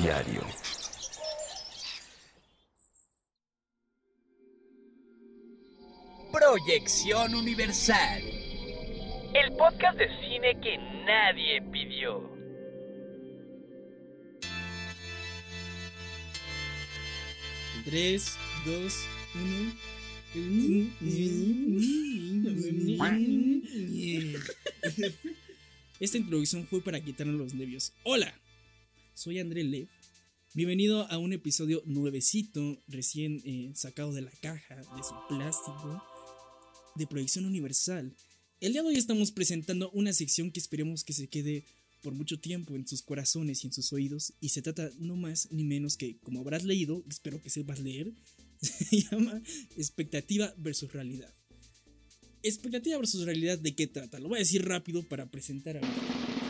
Diario. Proyección Universal. El podcast de cine que nadie pidió. Tres, dos, uno. Esta introducción fue para quitarnos los nervios. Hola, soy André Lev. Bienvenido a un episodio nuevecito, recién sacado de la caja, de su plástico, de Proyección Universal. El día de hoy estamos presentando una sección que esperemos que se quede por mucho tiempo en sus corazones y en sus oídos. Y se trata no más ni menos que, como habrás leído, espero que sepas leer, se llama Expectativa versus Realidad. Expectativa versus realidad, ¿de qué trata? Lo voy a decir rápido para presentar a mí.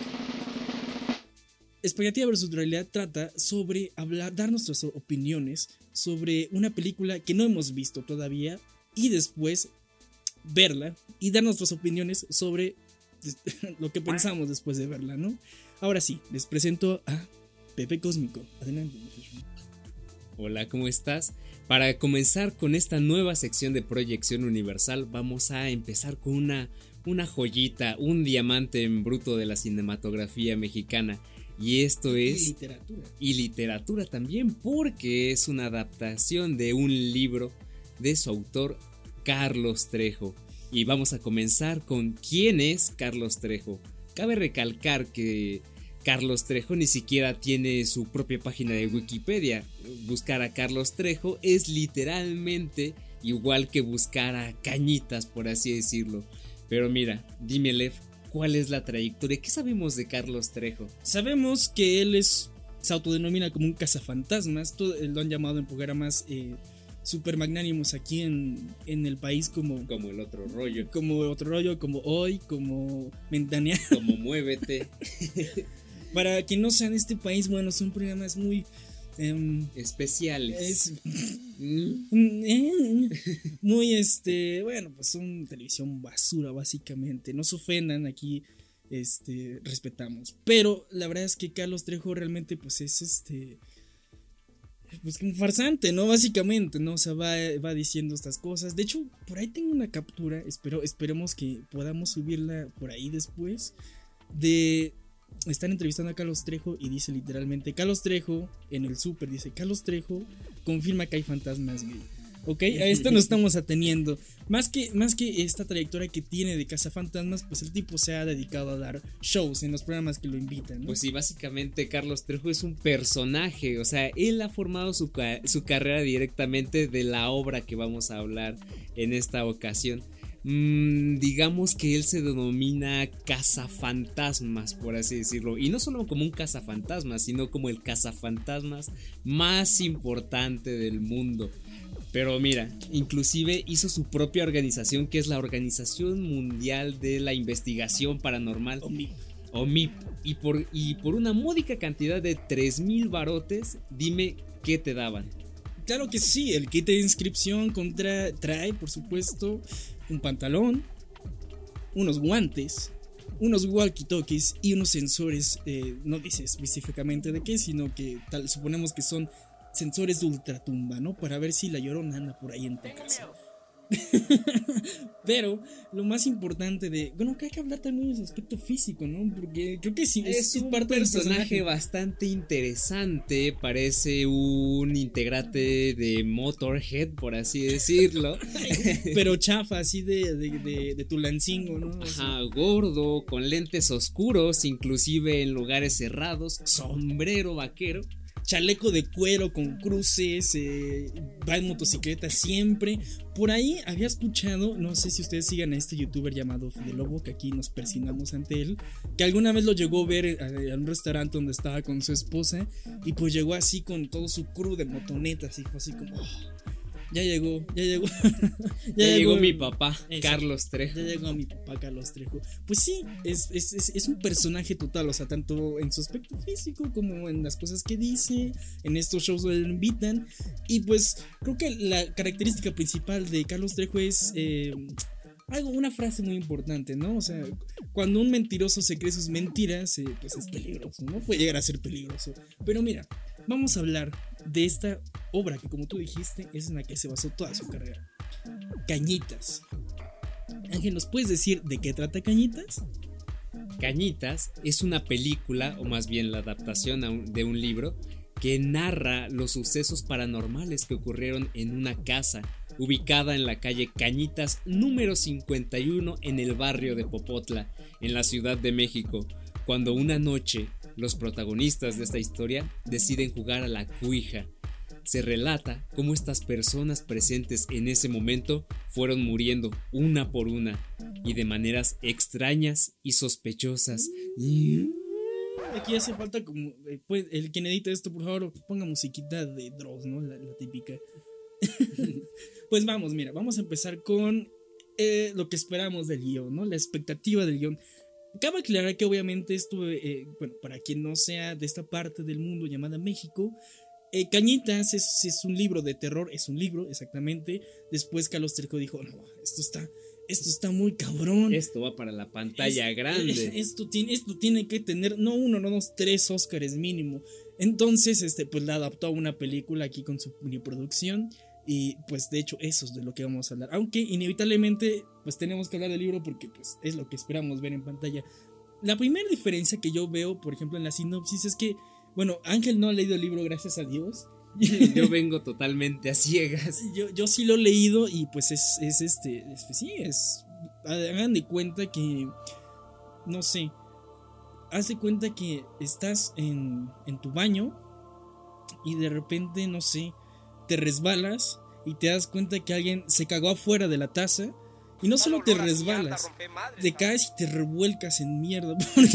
Expectativa versus realidad trata sobre dar nuestras opiniones sobre una película que no hemos visto todavía y después verla y dar nuestras opiniones sobre lo que pensamos después de verla, ¿no? Ahora sí, les presento a Pepe Cósmico. Adelante, muchacho. Hola, ¿cómo estás? Para comenzar con esta nueva sección de Proyección Universal, vamos a empezar con una joyita, un diamante en bruto de la cinematografía mexicana. Y esto es... Y literatura también, porque es una adaptación de un libro de su autor, Carlos Trejo. Y vamos a comenzar con ¿quién es Carlos Trejo? Cabe recalcar que Carlos Trejo ni siquiera tiene su propia página de Wikipedia. Buscar a Carlos Trejo es literalmente igual que buscar a Cañitas, por así decirlo. Pero mira, dime, Lev, ¿cuál es la trayectoria? ¿Qué sabemos de Carlos Trejo? Sabemos que él se autodenomina como un cazafantasmas. Lo han llamado en programas super magnánimos aquí en el país como el otro rollo. Como otro rollo, como Hoy, como Ventanear. Como Muévete. Para quien no sea de este país, bueno, son programas muy especiales. Muy bueno, pues son televisión basura básicamente. No se ofendan, aquí respetamos. Pero la verdad es que Carlos Trejo realmente pues es pues un farsante, ¿no? Básicamente, ¿no? O sea, va diciendo estas cosas. De hecho, por ahí tengo una captura, esperemos que podamos subirla por ahí después. Están entrevistando a Carlos Trejo y dice literalmente, Carlos Trejo, en el súper dice, Carlos Trejo confirma que hay fantasmas gay. ¿Ok? A esto nos estamos ateniendo. Más que esta trayectoria que tiene de cazafantasmas, pues el tipo se ha dedicado a dar shows en los programas que lo invitan, ¿no? Pues sí, básicamente Carlos Trejo es un personaje. O sea, él ha formado su carrera directamente de la obra que vamos a hablar en esta ocasión. Digamos que él se denomina cazafantasmas, por así decirlo. Y no solo como un cazafantasmas, sino como el cazafantasmas más importante del mundo. Pero mira, inclusive hizo su propia organización, que es la Organización Mundial de la Investigación Paranormal, OMIP. Y por una módica cantidad de 3,000 barotes, dime qué te daban. Claro que sí, el kit de inscripción trae, por supuesto, un pantalón, unos guantes, unos walkie-talkies y unos sensores. No dice específicamente de qué, sino que suponemos que son sensores de ultratumba, ¿no? Para ver si la Llorona anda por ahí en tu casa. Pero lo más importante que hay que hablar también del aspecto físico, ¿no? Porque creo que sí es un parte personaje bastante interesante. Parece un integrante de Motorhead, por así decirlo. Pero chafa, así de Tulancingo, ¿no? Ajá, gordo, con lentes oscuros, inclusive en lugares cerrados, sombrero vaquero, chaleco de cuero con cruces, va en motocicleta siempre. Por ahí había escuchado, no sé si ustedes sigan a este youtuber llamado Fede Lobo, que aquí nos persignamos ante él, que alguna vez lo llegó a ver a un restaurante donde estaba con su esposa, y pues llegó así con todo su crew de motonetas, y fue así como... Ya llegó. Ya llegó mi papá, Carlos Trejo. Ya llegó mi papá, Carlos Trejo. Pues sí, es un personaje total, o sea, tanto en su aspecto físico como en las cosas que dice, en estos shows donde lo invitan. Y pues creo que la característica principal de Carlos Trejo es una frase muy importante, ¿no? O sea, cuando un mentiroso se cree sus mentiras, pues es peligroso, ¿no? Puede llegar a ser peligroso. Pero mira, vamos a hablar de esta obra que, como tú dijiste, es en la que se basó toda su carrera. Cañitas. Ángel, ¿nos puedes decir de qué trata Cañitas? Cañitas es una película, o más bien la adaptación de un libro, que narra los sucesos paranormales que ocurrieron en una casa ubicada en la calle Cañitas número 51 en el barrio de Popotla, en la Ciudad de México, cuando una noche los protagonistas de esta historia deciden jugar a la cuija. Se relata cómo estas personas presentes en ese momento fueron muriendo una por una y de maneras extrañas y sospechosas. Aquí hace falta como, pues, el quien edita esto, por favor, ponga musiquita de Dross, ¿no? La típica. Pues vamos, mira, vamos a empezar con lo que esperamos del guión, ¿no? La expectativa del guión. Cabe aclarar que obviamente esto, bueno, para quien no sea de esta parte del mundo llamada México, Cañitas es un libro de terror, es un libro, exactamente. Después Carlos Trejo dijo, no, esto está muy cabrón. Esto va para la pantalla grande. Esto tiene que tener, no uno, no dos, 3 Óscares mínimo. Entonces, pues la adaptó a una película aquí con su miniproducción. Y pues de hecho eso es de lo que vamos a hablar. Aunque inevitablemente pues tenemos que hablar del libro porque pues es lo que esperamos ver en pantalla. La primera diferencia que yo veo, por ejemplo, en la sinopsis es que, bueno, Ángel no ha leído el libro, gracias a Dios. Yo vengo totalmente a ciegas. Yo sí lo he leído y pues hagan de cuenta que, no sé, haz de cuenta que estás en tu baño y de repente, no sé, te resbalas y te das cuenta que alguien se cagó afuera de la taza. Y no solo te resbalas, te caes y te revuelcas en mierda.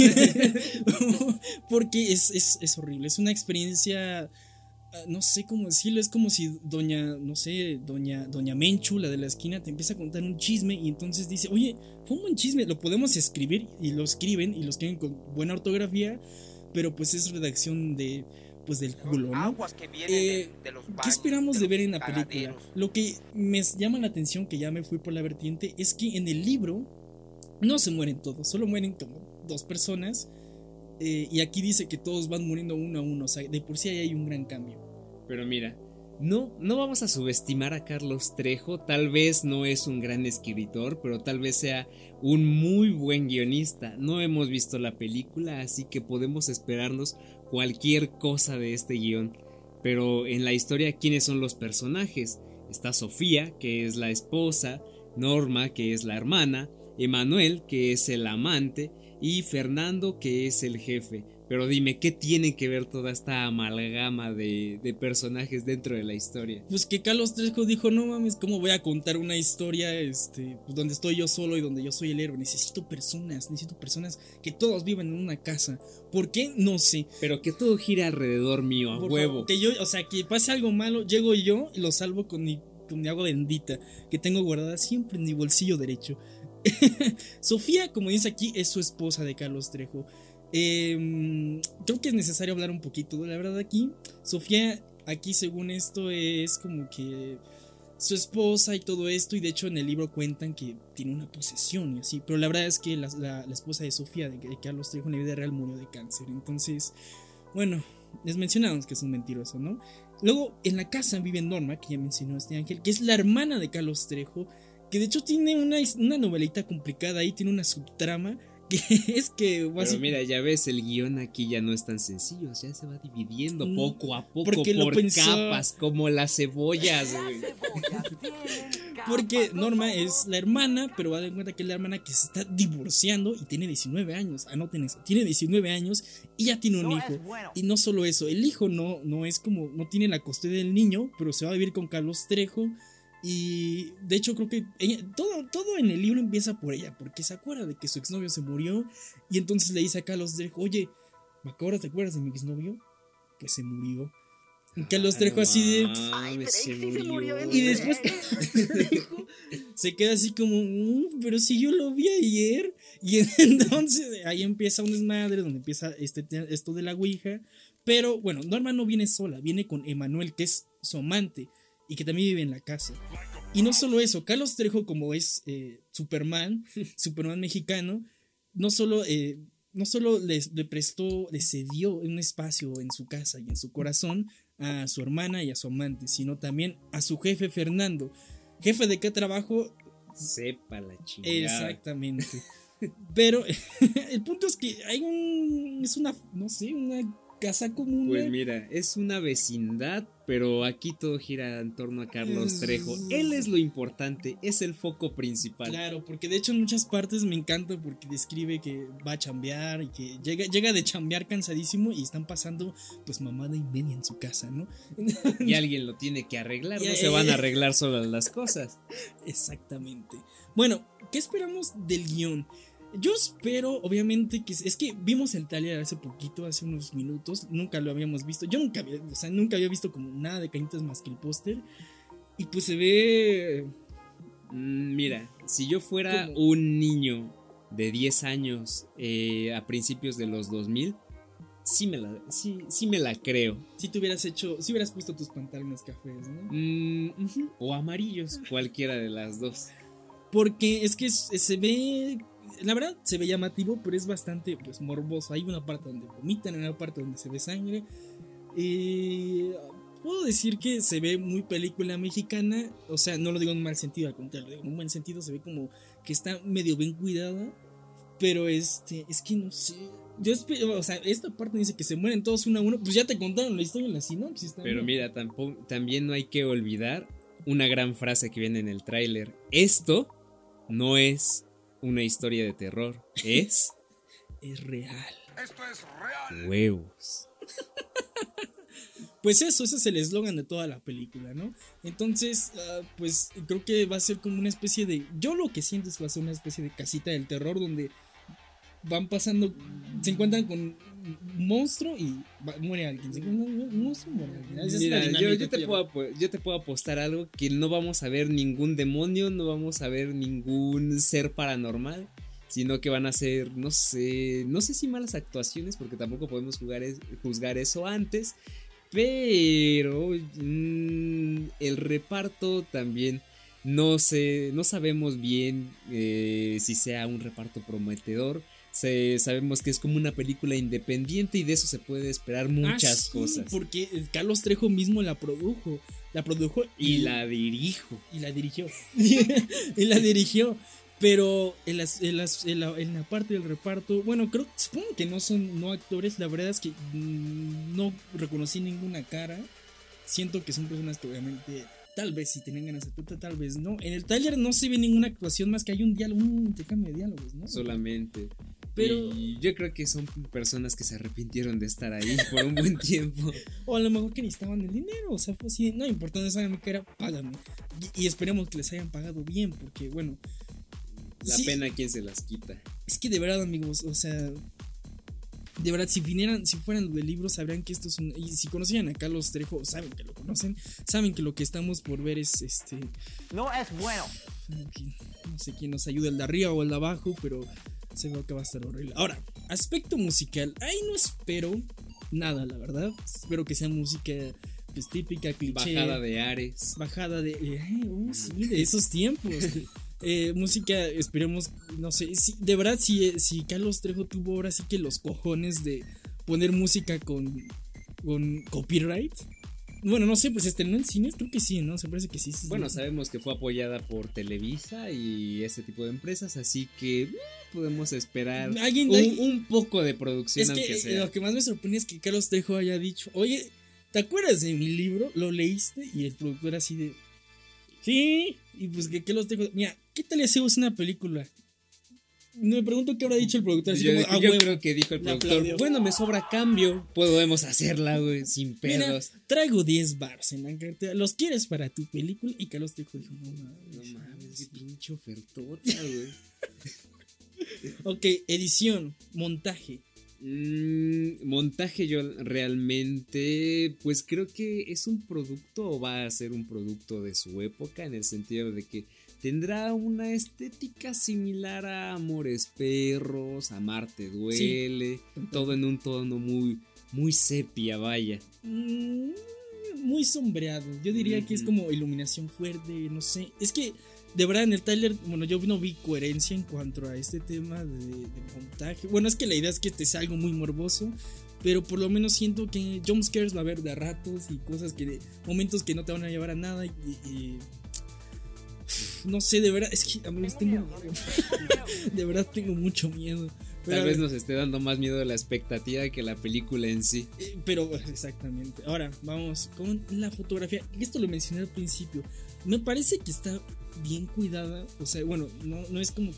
Porque es horrible. Es una experiencia, no sé cómo decirlo. Es como si doña Menchu, la de la esquina, te empieza a contar un chisme. Y entonces dice, oye, fue un buen chisme, lo podemos escribir. Y lo escriben con buena ortografía. Pero pues es redacción del culo, ¿no? ¿Qué esperamos de ver en la película? Lo que me llama la atención, que ya me fui por la vertiente, es que en el libro no se mueren todos, solo mueren como 2 personas. Y aquí dice que todos van muriendo uno a uno. O sea, de por sí ahí hay un gran cambio. Pero mira, no vamos a subestimar a Carlos Trejo. Tal vez no es un gran escritor, pero tal vez sea un muy buen guionista. No hemos visto la película, así que podemos esperarnos cualquier cosa de este guión. Pero en la historia, ¿quiénes son los personajes? Está Sofía, que es la esposa, Norma, que es la hermana, Emanuel, que es el amante, y Fernando, que es el jefe. Pero dime, ¿qué tiene que ver toda esta amalgama de personajes dentro de la historia? Pues que Carlos Trejo dijo, no mames, ¿cómo voy a contar una historia pues donde estoy yo solo y donde yo soy el héroe? Necesito personas que todos vivan en una casa. ¿Por qué? No sé. Pero que todo gira alrededor mío, a huevo. Que yo, o sea, que pase algo malo, llego yo y lo salvo con mi agua bendita que tengo guardada siempre en mi bolsillo derecho. Sofía, como dice aquí, es su esposa de Carlos Trejo. Creo que es necesario hablar un poquito. La verdad, Sofía, aquí según esto, es como que su esposa y todo esto. Y de hecho, en el libro cuentan que tiene una posesión y así. Pero la verdad es que la esposa de Sofía, de Carlos Trejo, en la vida real murió de cáncer. Entonces, bueno, les mencionamos que es un mentiroso, ¿no? Luego, en la casa vive Norma, que ya mencionó este Ángel, que es la hermana de Carlos Trejo. Que de hecho tiene una novelita complicada ahí, tiene una subtrama. Es que pero mira, ya ves, el guión aquí ya no es tan sencillo, ya se va dividiendo poco a poco por capas, como las cebollas, güey. Porque Norma es la hermana, pero va a dar cuenta que es la hermana que se está divorciando y tiene 19 años. Anoten eso, tiene 19 años y ya tiene un hijo. Y no solo eso, el hijo no es como, no tiene la custodia del niño, pero se va a vivir con Carlos Trejo. Y de hecho creo que todo en el libro empieza por ella, porque se acuerda de que su exnovio se murió. Y entonces le dice a Carlos Trejo, oye, ¿te acuerdas de mi exnovio? Pues se murió. Y Carlos Trejo así de... Ay, se murió. Y después se queda así como, pero si yo lo vi ayer. Y entonces ahí empieza un desmadre, donde empieza esto de la ouija. Pero bueno, Norma no viene sola, viene con Emanuel, que es su amante y que también vive en la casa. Y no solo eso, Carlos Trejo, como es Superman mexicano, no solo no solo le cedió un espacio en su casa y en su corazón a su hermana y a su amante, sino también a su jefe Fernando. ¿Jefe de qué trabajo? Sepa la chingada. Exactamente. Pero el punto es que es una, no sé, una casa común. Pues mira, es una vecindad, pero aquí todo gira en torno a Carlos Trejo. Él es lo importante, es el foco principal. Claro, porque de hecho en muchas partes me encanta porque describe que va a chambear y que llega de chambear cansadísimo y están pasando pues mamada y media en su casa, ¿no? Y alguien lo tiene que arreglar, no se van a arreglar solas las cosas. Exactamente. Bueno, ¿qué esperamos del guión? Yo espero, obviamente, es que vimos el tráiler hace poquito, hace unos minutos, nunca lo habíamos visto. Yo nunca había visto como nada de Cañitas más que el póster. Y pues se ve... Mira, si yo fuera un niño de 10 años a principios de los 2000, sí me la creo. Si hubieras puesto tus pantalones cafés, ¿no? O amarillos, cualquiera de las dos. Porque es que se ve... La verdad se ve llamativo, pero es bastante pues morboso. Hay una parte donde vomitan, hay una parte donde se ve sangre. Puedo decir que se ve muy película mexicana. O sea, no lo digo en mal sentido, al contrario, lo digo en un buen sentido. Se ve como que está medio bien cuidada. Pero es que no sé. Yo espero, o sea, esta parte dice que se mueren todos uno a uno. Pues ya te contaron la historia en la sinopsis. Pero mira, también no hay que olvidar una gran frase que viene en el tráiler. Esto no es una historia de terror, es real. Esto es real. Huevos. Pues ese es el eslogan de toda la película, ¿no? Entonces, pues creo que va a ser como una especie de... Yo lo que siento es que va a ser una especie de casita del terror donde van pasando, se encuentran con un monstruo y muere alguien. Se encuentran con un monstruo y muere alguien. Mira, yo te puedo apostar algo, que no vamos a ver ningún demonio, no vamos a ver ningún ser paranormal, sino que van a ser, no sé si malas actuaciones, porque tampoco podemos juzgar eso antes, pero el reparto también no sabemos bien si sea un reparto prometedor. Sabemos que es como una película independiente y de eso se puede esperar muchas cosas. Porque Carlos Trejo mismo la produjo y la dirigió. Y la dirigió. Pero en la parte del reparto, bueno, supongo que no son actores. La verdad es que no reconocí ninguna cara. Siento que son personas que obviamente tal vez si tienen ganas de actuar, tal vez no. En el tráiler no se ve ninguna actuación más que hay un intercambio de diálogos, ¿no? Solamente. Pero y yo creo que son personas que se arrepintieron de estar ahí por un buen tiempo. O a lo mejor que necesitaban el dinero. O sea, fue así, no importa dónde salga mi cara, págame. Y esperemos que les hayan pagado bien, porque bueno, la pena quien se las quita. Es que de verdad, amigos, o sea, de verdad, si fueran de libros, sabrán que esto es y si conocían a Carlos Trejo, saben que lo conocen, saben que lo que estamos por ver es no es bueno. No sé quién nos ayuda, el de arriba o el de abajo, pero se ve que va a estar horrible. Ahora, aspecto musical, ahí no espero nada, la verdad. Espero que sea música pues típica, cliché. Bajada de Ares. Bajada de sí, de esos tiempos. Música, esperemos, no sé, de verdad si Carlos Trejo tuvo ahora sí que los cojones de poner música con copyright. Bueno, no sé, pues estrenó en cines, creo que sí, ¿no? Se parece que sí. Bueno, sabemos que fue apoyada por Televisa y ese tipo de empresas, así que podemos esperar un poco de producción, aunque sea. Lo que más me sorprende es que Carlos Trejo haya dicho, oye, ¿te acuerdas de mi libro? ¿Lo leíste? Y el productor así de... Sí, y pues que Carlos Trejo... Mira, ¿qué tal si hacemos una película? Me pregunto qué habrá dicho el productor. Así yo creo que dijo el productor, bueno, me sobra cambio, podemos hacerla, güey, sin pedos. Mira, traigo 10 bars en la cartera, ¿los quieres para tu película? Y Carlos Trejo dijo, no mames, qué pinche ofertota, güey. Ok, edición, montaje. Montaje, yo realmente pues creo que es un producto o va a ser un producto de su época, en el sentido de que tendrá una estética similar a Amores Perros, Amarte Duele, sí, todo en un tono muy sepia, vaya. Muy sombreado, yo diría que es como iluminación fuerte, no sé, es que de verdad en el tráiler, bueno, yo no vi coherencia en cuanto a este tema de montaje. Bueno, es que la idea es que te sea algo muy morboso, pero por lo menos siento que jumpscares va a haber de a ratos y cosas que, momentos que no te van a llevar a nada y no sé, de verdad, es que amigos tengo miedo. De verdad tengo mucho miedo. Pero tal vez nos esté dando más miedo la expectativa que la película en sí. Pero exactamente. Ahora vamos con la fotografía. Esto lo mencioné al principio. Me parece que está bien cuidada. O sea, bueno, no es como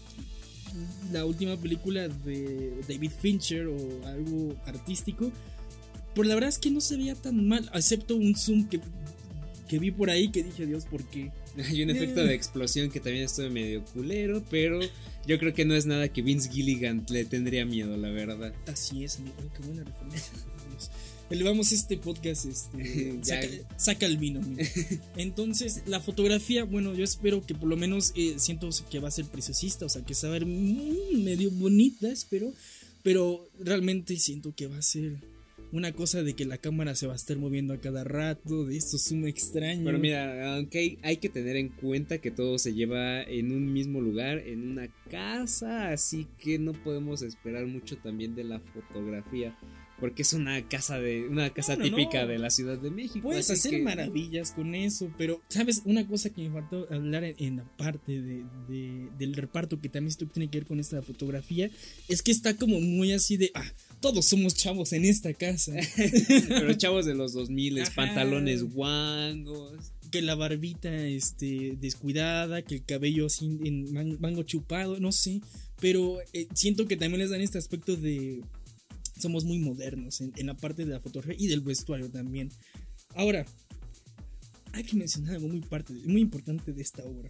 la última película de David Fincher o algo artístico. Pero la verdad es que no se veía tan mal. Excepto un zoom que vi por ahí que dije, Dios, ¿por qué? Hay un efecto de explosión que también estuvo medio culero, pero yo creo que no es nada que Vince Gilligan le tendría miedo, la verdad. Así es, amigo, qué buena referencia. Elevamos este podcast, saca el vino, amigo. Entonces, la fotografía, bueno, yo espero que por lo menos siento que va a ser preciosista, o sea, que se va a ver medio bonita, espero, pero realmente siento que va a ser una cosa de que la cámara se va a estar moviendo a cada rato, de esto zoom extraño. Pero mira, aunque hay que tener en cuenta que todo se lleva en un mismo lugar, en una casa, así que no podemos esperar mucho también de la fotografía, porque es una casa típica de la Ciudad de México. Puedes hacer maravillas con eso, pero sabes, una cosa que me faltó hablar en la parte del reparto que también esto tiene que ver con esta fotografía, es que está como muy así de todos somos chavos en esta casa. Pero chavos de los 2000, pantalones guangos. Que la barbita descuidada, que el cabello así en mango chupado, no sé. Pero siento que también les dan este aspecto de somos muy modernos en la parte de la fotografía y del vestuario también. Ahora, hay que mencionar algo muy importante de esta obra.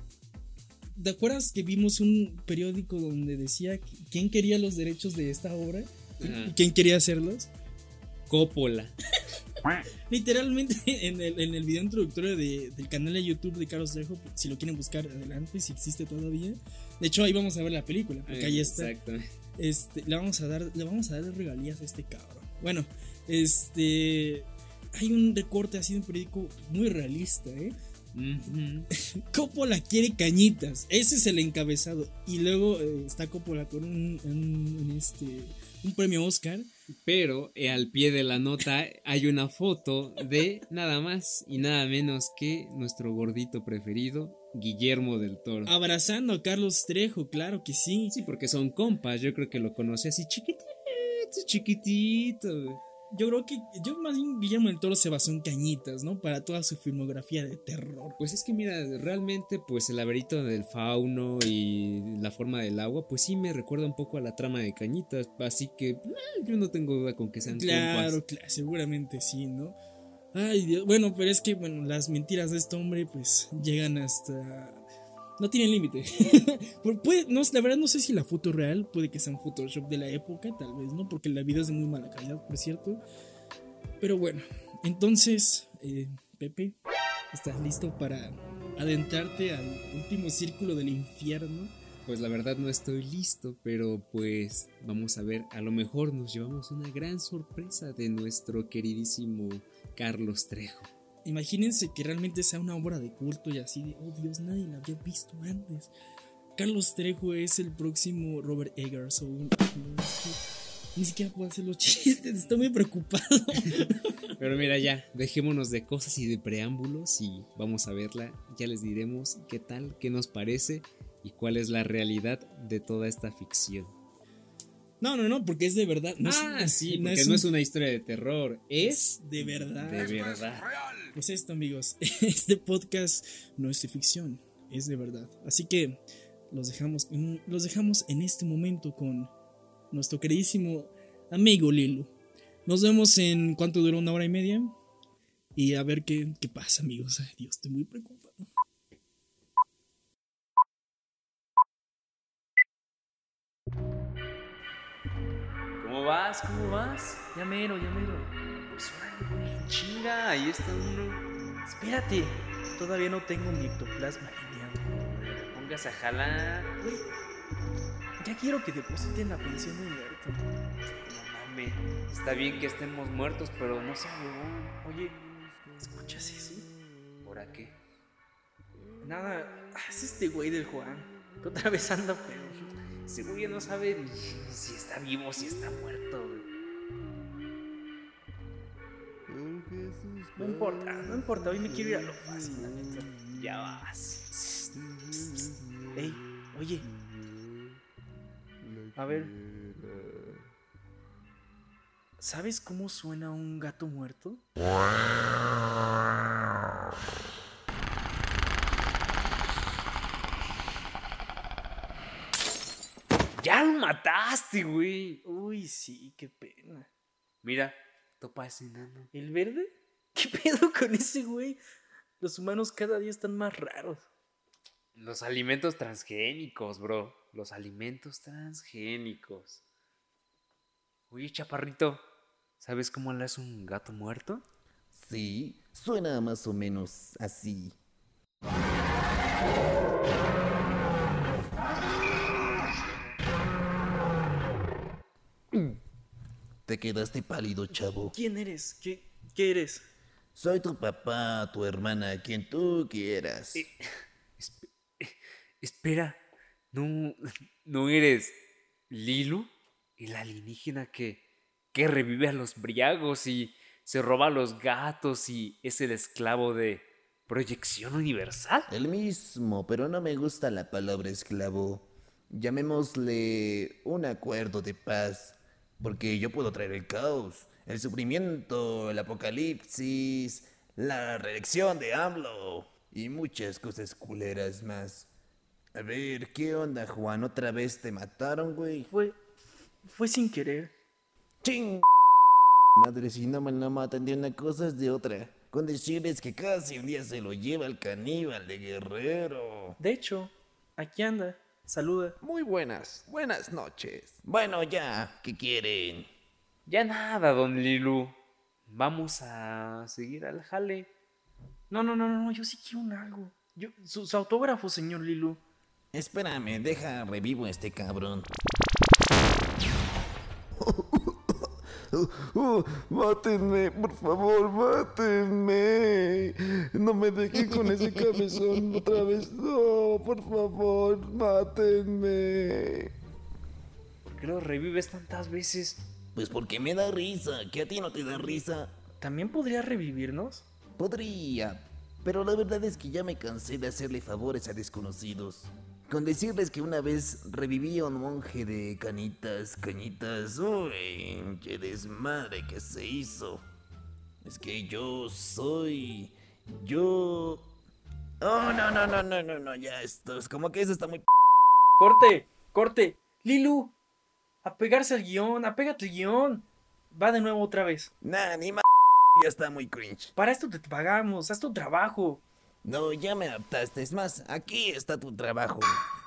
¿Te acuerdas que vimos un periódico donde decía quién quería los derechos de esta obra? ¿Y quién quería hacerlos? Coppola. Literalmente en el video introductorio del canal de YouTube de Carlos Trejo, si lo quieren buscar adelante, si existe todavía. De hecho ahí vamos a ver la película, porque ahí está. Exactamente. Le vamos a dar regalías a este cabrón. Bueno, hay un recorte así de un periódico muy realista, Coppola quiere cañitas. Ese es el encabezado. Y luego está Coppola con un premio Oscar. Pero al pie de la nota hay una foto de nada más y nada menos que nuestro gordito preferido, Guillermo del Toro. Abrazando a Carlos Trejo, claro que sí. Sí, porque son compas. Yo creo que lo conocí así chiquitito. Yo creo que más bien Guillermo del Toro se basó en cañitas, ¿no? Para toda su filmografía de terror. Pues es que mira, realmente pues el laberinto del fauno y la forma del agua, pues sí me recuerda un poco a la trama de Cañitas, así que yo no tengo duda con que sean compas. Claro, seguramente sí, ¿no? Ay, Dios, bueno, pero es que las mentiras de este hombre pues llegan hasta... No tienen límite. La verdad no sé si la foto es real. Puede que sea un Photoshop de la época, tal vez, ¿no? Porque la video es de muy mala calidad, por cierto. Pero bueno, entonces, Pepe, ¿estás listo para adentrarte al último círculo del infierno? Pues la verdad no estoy listo, pero pues vamos a ver, a lo mejor nos llevamos una gran sorpresa de nuestro queridísimo Carlos Trejo. Imagínense que realmente sea una obra de culto y así de, oh Dios, nadie la había visto antes. Carlos Trejo es el próximo Robert Eggers ni siquiera puedo hacer los chistes, estoy muy preocupado. Pero mira ya, dejémonos de cosas y de preámbulos y vamos a verla. Ya les diremos qué tal, qué nos parece y cuál es la realidad de toda esta ficción. No, porque es de verdad. Sí, porque no es una historia de terror, es de verdad. De verdad. Pues esto, amigos, este podcast no es de ficción, es de verdad. Así que los dejamos en este momento con nuestro queridísimo amigo Lilo. Nos vemos en cuánto duró, 1 hora y media. Y a ver qué pasa, amigos. Ay, Dios, estoy muy preocupado. ¿Cómo vas? Ya mero. Pues órale, güey, chinga, ahí está uno. Espérate, todavía no tengo mi ectoplasma alineado. Póngase a jalar. Güey, ya quiero que depositen la pensión de muerto. No mames, está bien que estemos muertos, pero no sea huevón. Oye, ¿escuchas eso? ¿Por qué? Nada, es este güey del Juan, que otra vez anda pedo. Ese güey ya no sabe ni si está vivo o si está muerto, güey. No importa, hoy me quiero ir a lo fácil, la neta. Ya vas. Ey, oye. A ver. ¿Sabes cómo suena un gato muerto? ¡Ya lo mataste, güey! Uy, sí, qué pena. Mira, topa ese enano. ¿El verde? ¿Qué pedo con ese güey? Los humanos cada día están más raros. Los alimentos transgénicos, bro. Los alimentos transgénicos. Oye, chaparrito, ¿sabes cómo le hace un gato muerto? Sí, suena más o menos así. Te quedaste pálido, chavo. ¿Quién eres? ¿Qué eres? Soy tu papá, tu hermana, quien tú quieras. Espera, ¿no eres Lilu? El alienígena que revive a los briagos y se roba a los gatos y es el esclavo de Proyección Universal. El mismo, pero no me gusta la palabra esclavo. Llamémosle un acuerdo de paz, porque yo puedo traer el caos, el sufrimiento, el apocalipsis, la reelección de AMLO y muchas cosas culeras más. A ver, ¿qué onda, Juan? ¿Otra vez te mataron, güey? Fue sin querer. ¡Ching! Madre, si no me la matan de una cosa es de otra. Con decirles que casi un día se lo lleva el caníbal de Guerrero. De hecho, aquí anda. Saluda. Muy buenas noches. Bueno, ya, ¿qué quieren? Ya nada, don Lilu. Vamos a seguir al jale. No, yo sí quiero un algo. Su autógrafo, señor Lilu. Espérame, deja, revivo a este cabrón. Mátenme, por favor, mátenme. No me dejen con ese cabezón otra vez. No, por favor, mátenme. ¿Por qué lo revives tantas veces? Pues porque me da risa, que a ti no te da risa. ¿También podría revivirnos? Podría, pero la verdad es que ya me cansé de hacerle favores a desconocidos. Con decirles que una vez reviví a un monje de cañitas, uy, qué desmadre que se hizo. Es que yo... Oh, no, ya esto es como que eso está muy... ¡Corte! Lilu, a pegarse al guión, apégate al guión. Va de nuevo otra vez. Nah, ni ya está muy cringe. Para esto te pagamos, haz tu trabajo. No, ya me adaptaste. Es más, aquí está tu trabajo.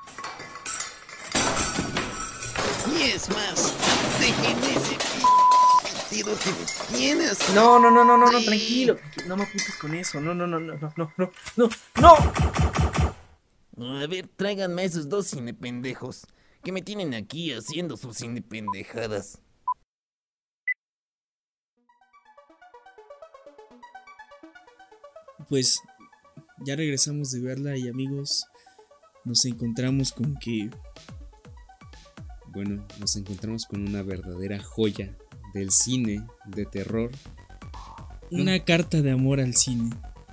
Y es más, déjenme ese sentido que me tienes. No, tranquilo. No me apuntes con eso. No. A ver, tráiganme a esos dos cinependejos que me tienen aquí haciendo sus cinependejadas. Pues ya regresamos de verla y amigos, nos encontramos con que... Bueno, nos encontramos con una verdadera joya del cine de terror. Una carta de amor al cine.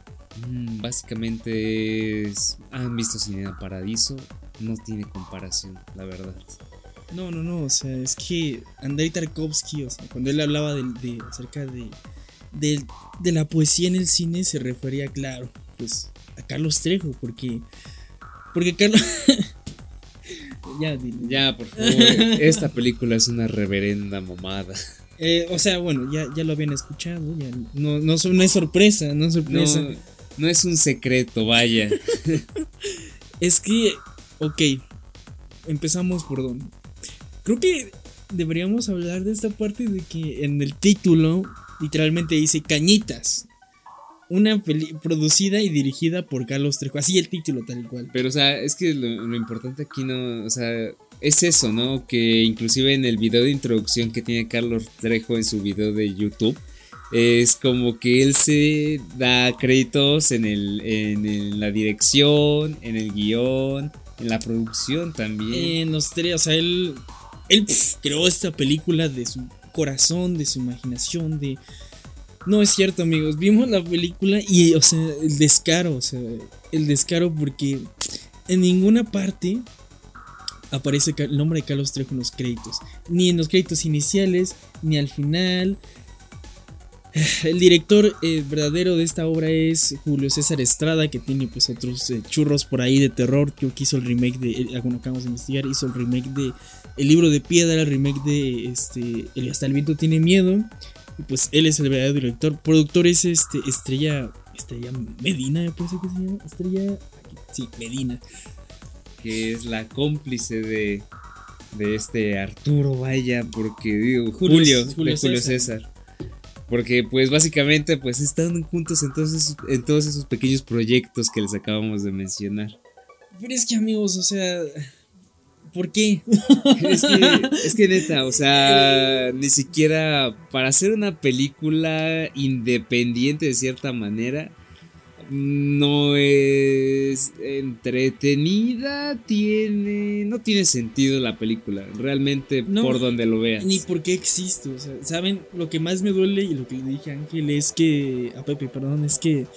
Básicamente ¿han visto Cinema Paradiso? No tiene comparación, la verdad. No, o sea, es que Andrei Tarkovsky, o sea, cuando él hablaba acerca de la poesía en el cine, se refería, claro, pues a Carlos Trejo, porque Carlos... Ya, por favor, esta película es una reverenda mamada. O sea, bueno, ya lo habían escuchado, ya no es sorpresa, no es sorpresa. No es un secreto, vaya. Es que, ok, empezamos por dónde. Creo que deberíamos hablar de esta parte de que en el título literalmente dice Cañitas. Una producida y dirigida por Carlos Trejo. Así el título tal cual. Pero, o sea, es que lo importante aquí no... O sea, es eso, ¿no? Que inclusive en el video de introducción que tiene Carlos Trejo en su video de YouTube, es como que él se da créditos en la dirección, en el guión, en la producción también. O sea, él creó esta película de su corazón, de su imaginación, de... No es cierto, amigos, vimos la película y, o sea, el descaro porque en ninguna parte aparece el nombre de Carlos Trejo en los créditos, ni en los créditos iniciales, ni al final. El director verdadero de esta obra es Julio César Estrada, que tiene pues otros churros por ahí de terror. Creo que hizo el remake de, bueno, acabamos de investigar, hizo el remake de El Libro de Piedra, el remake de Hasta el viento tiene miedo. Y pues él es el verdadero director. Productor es Estrella Medina, me parece que se llama. Medina. Que es la cómplice de Arturo, vaya, porque digo, Julio Julio César. Porque pues básicamente pues están juntos en todos esos pequeños proyectos que les acabamos de mencionar. Pero es que, amigos, o sea, ¿por qué? Es que neta, o sea, ni siquiera para hacer una película independiente de cierta manera, no es entretenida, no tiene sentido la película, realmente no, por donde lo veas. Ni por qué existe, o sea, ¿saben? Lo que más me duele y lo que le dije a Ángel es que, a Pepe, perdón, es que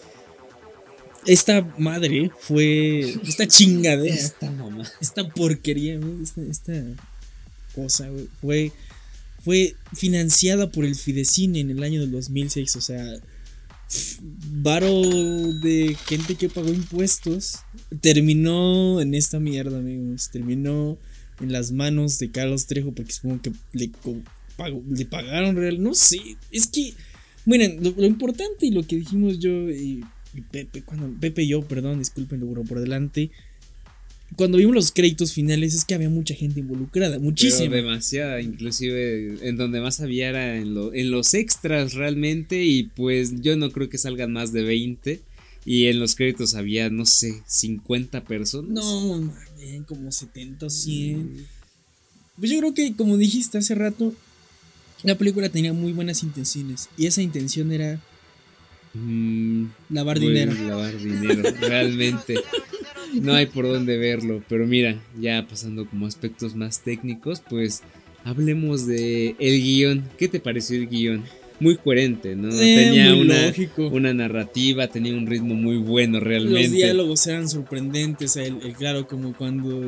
esta madre esta chingadera, esta porquería, esta cosa, fue financiada por el Fidecine en el año del 2006, o sea, varo de gente que pagó impuestos terminó en esta mierda, amigos. Terminó en las manos de Carlos Trejo, porque supongo que le pagaron real. No sé, es que, miren, lo importante y lo que dijimos yo y Pepe y yo, perdón, disculpen por delante. Cuando vimos los créditos finales es que había mucha gente involucrada, muchísima. Pero demasiada, inclusive en donde más había era en los extras realmente, y pues yo no creo que salgan más de 20, y en los créditos había, no sé, 50 personas. No, man, como 70 o 100. Pues yo creo que, como dijiste hace rato, la película tenía muy buenas intenciones, y esa intención era lavar dinero. Lavar dinero, realmente. No hay por dónde verlo, pero mira, ya pasando como aspectos más técnicos, pues hablemos de el guión. ¿Qué te pareció el guión? Muy coherente, ¿no? Tenía una narrativa, tenía un ritmo muy bueno realmente. Los diálogos eran sorprendentes, claro, como cuando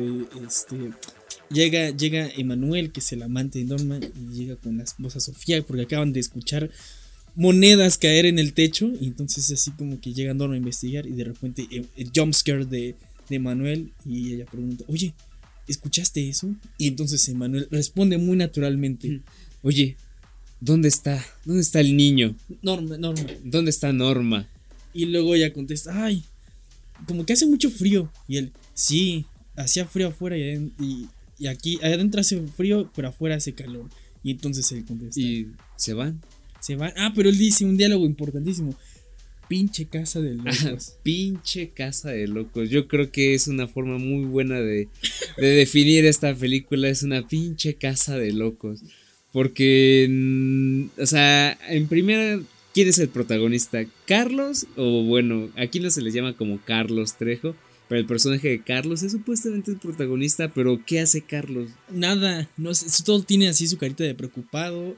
llega Emanuel, que es el amante de Norma, y llega con la esposa Sofía, porque acaban de escuchar monedas caer en el techo, y entonces así como que llega Norma a investigar, y de repente el jumpscare de Manuel, y ella pregunta, oye, ¿escuchaste eso? Y entonces Manuel responde muy naturalmente, oye, ¿dónde está el niño? Norma. ¿Dónde está Norma? Y luego ella contesta, ay, como que hace mucho frío. Y él, sí, hacía frío afuera y aquí adentro hace frío, pero afuera hace calor. Y entonces él contesta, ¿y se van? Pero él dice un diálogo importantísimo: pinche casa de locos. Pinche casa de locos. Yo creo que es una forma muy buena de definir esta película. Es una pinche casa de locos. Porque, o sea, en primera, ¿quién es el protagonista? ¿Carlos? O bueno, aquí no se le llama como Carlos Trejo, pero el personaje de Carlos es supuestamente el protagonista. Pero ¿qué hace Carlos? Nada, no sé, todo tiene así su carita de preocupado.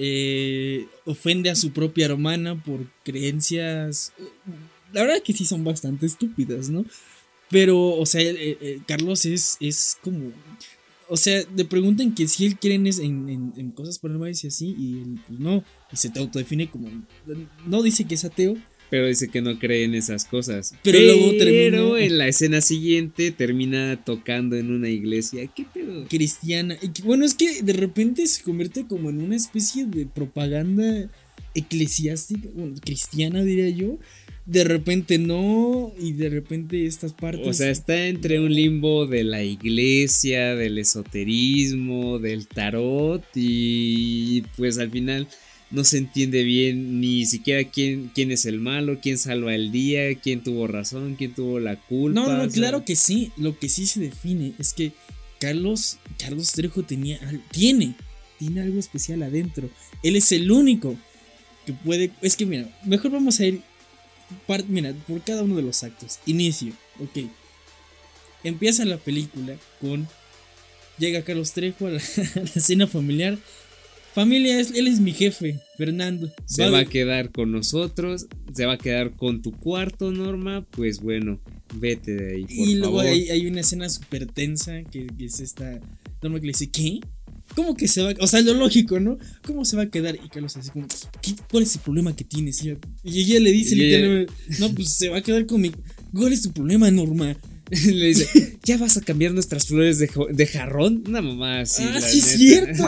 Ofende a su propia hermana por creencias, la verdad que sí son bastante estúpidas, ¿no? Pero, o sea, Carlos es como, o sea, le preguntan que si él cree en cosas paranormales y así, y él pues no, y se autodefine como, no dice que es ateo, pero dice que no cree en esas cosas. Pero luego termina en la escena siguiente termina tocando en una iglesia. ¿Qué pedo? Cristiana. Bueno, es que de repente se convierte como en una especie de propaganda eclesiástica, bueno, cristiana diría yo. De repente no, y de repente estas partes. O sea, está entre un limbo de la iglesia, del esoterismo, del tarot, y pues al final no se entiende bien ni siquiera quién es el malo, quién salva el día, quién tuvo razón, quién tuvo la culpa. No, claro que sí. Lo que sí se define es que Carlos Trejo tiene algo especial adentro. Él es el único que puede... Es que mira, mejor vamos a ir mira, por cada uno de los actos. Inicio, ok. Empieza la película con... Llega Carlos Trejo a la cena familiar. Familia, él es mi jefe, Fernando. Se va a quedar con nosotros, se va a quedar con tu cuarto, Norma. Pues bueno, vete de ahí, por favor. Y luego hay una escena súper tensa que es esta Norma que le dice, ¿qué? ¿Cómo que se va? O sea, lo lógico, ¿no? ¿Cómo se va a quedar? Y Carlos así como, ¿cuál es el problema que tienes? Y ella le dice literalmente, no, pues se va a quedar con mi... ¿Cuál es tu problema, Norma? Le dice, ¿ya vas a cambiar nuestras flores de jarrón? Una mamá así. Ah, sí, es cierto.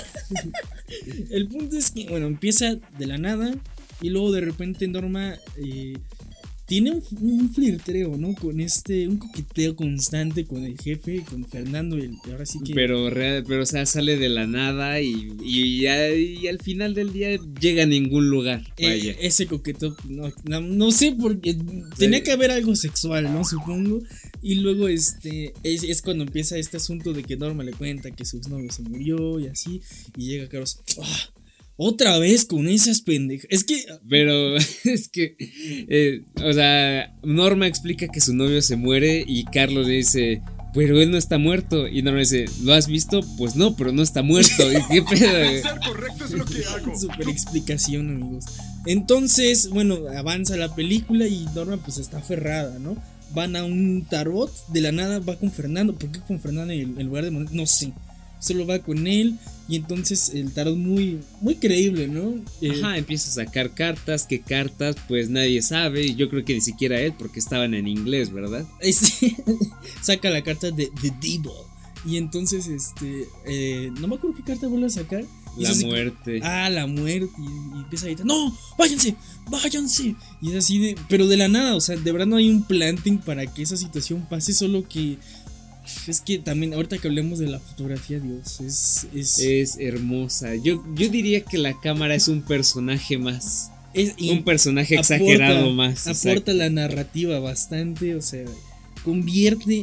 El punto es que, bueno, empieza de la nada y luego de repente Norma tiene un flirteo, ¿no? Con un coqueteo constante con el jefe, con Fernando, y ahora sí que... Pero, o sea, sale de la nada y al final del día llega a ningún lugar. Vaya. Ese coqueteo, no sé, porque tenía que haber algo sexual, ¿no? Supongo. Y luego es cuando empieza este asunto de que Norma le cuenta que su exnovio se murió y así, y llega Carlos... Otra vez con esas pendejas. Es que. Pero es que. O sea, Norma explica que su novio se muere y Carlos le dice, pero él no está muerto. Y Norma dice, ¿lo has visto? Pues no, pero no está muerto. ¿Y qué pedo? Ser correcto es lo que hago. Super explicación, amigos. Entonces, bueno, avanza la película y Norma pues está aferrada, ¿no? Van a un tarot, de la nada va con Fernando. ¿Por qué con Fernando en lugar de Monet? No sé. Solo va con él. Y entonces el tarot muy creíble, ¿no? Ajá, empieza a sacar cartas. ¿Qué cartas? Pues nadie sabe. Y yo creo que ni siquiera él, porque estaban en inglés, ¿verdad? Saca la carta de The Devil. Y entonces, no me acuerdo qué carta vuelve a sacar. La muerte. La muerte. Y empieza a gritar, ¡no! ¡Váyanse! Y es así de... Pero de la nada, o sea, de verdad no hay un planting para que esa situación pase. Solo que... Es que también, ahorita que hablemos de la fotografía, Dios, es hermosa. Yo diría que la cámara es un personaje más. Un personaje aporta, exagerado más. Aporta exacto. la narrativa bastante, o sea, convierte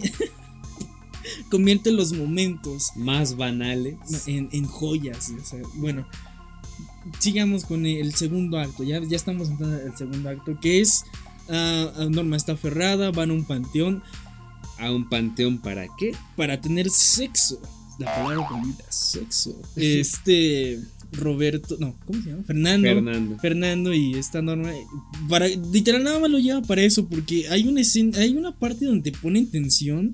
los momentos más banales en joyas. O sea, bueno, sigamos con el segundo acto. Ya estamos entrando al segundo acto, que es Norma está aferrada, van a un panteón. ¿A un panteón para qué? Para tener sexo. La palabra prohibida, sexo. Roberto, no, ¿cómo se llama? Fernando y esta Norma. Literal nada más lo lleva para eso, porque hay una parte donde te pone en tensión.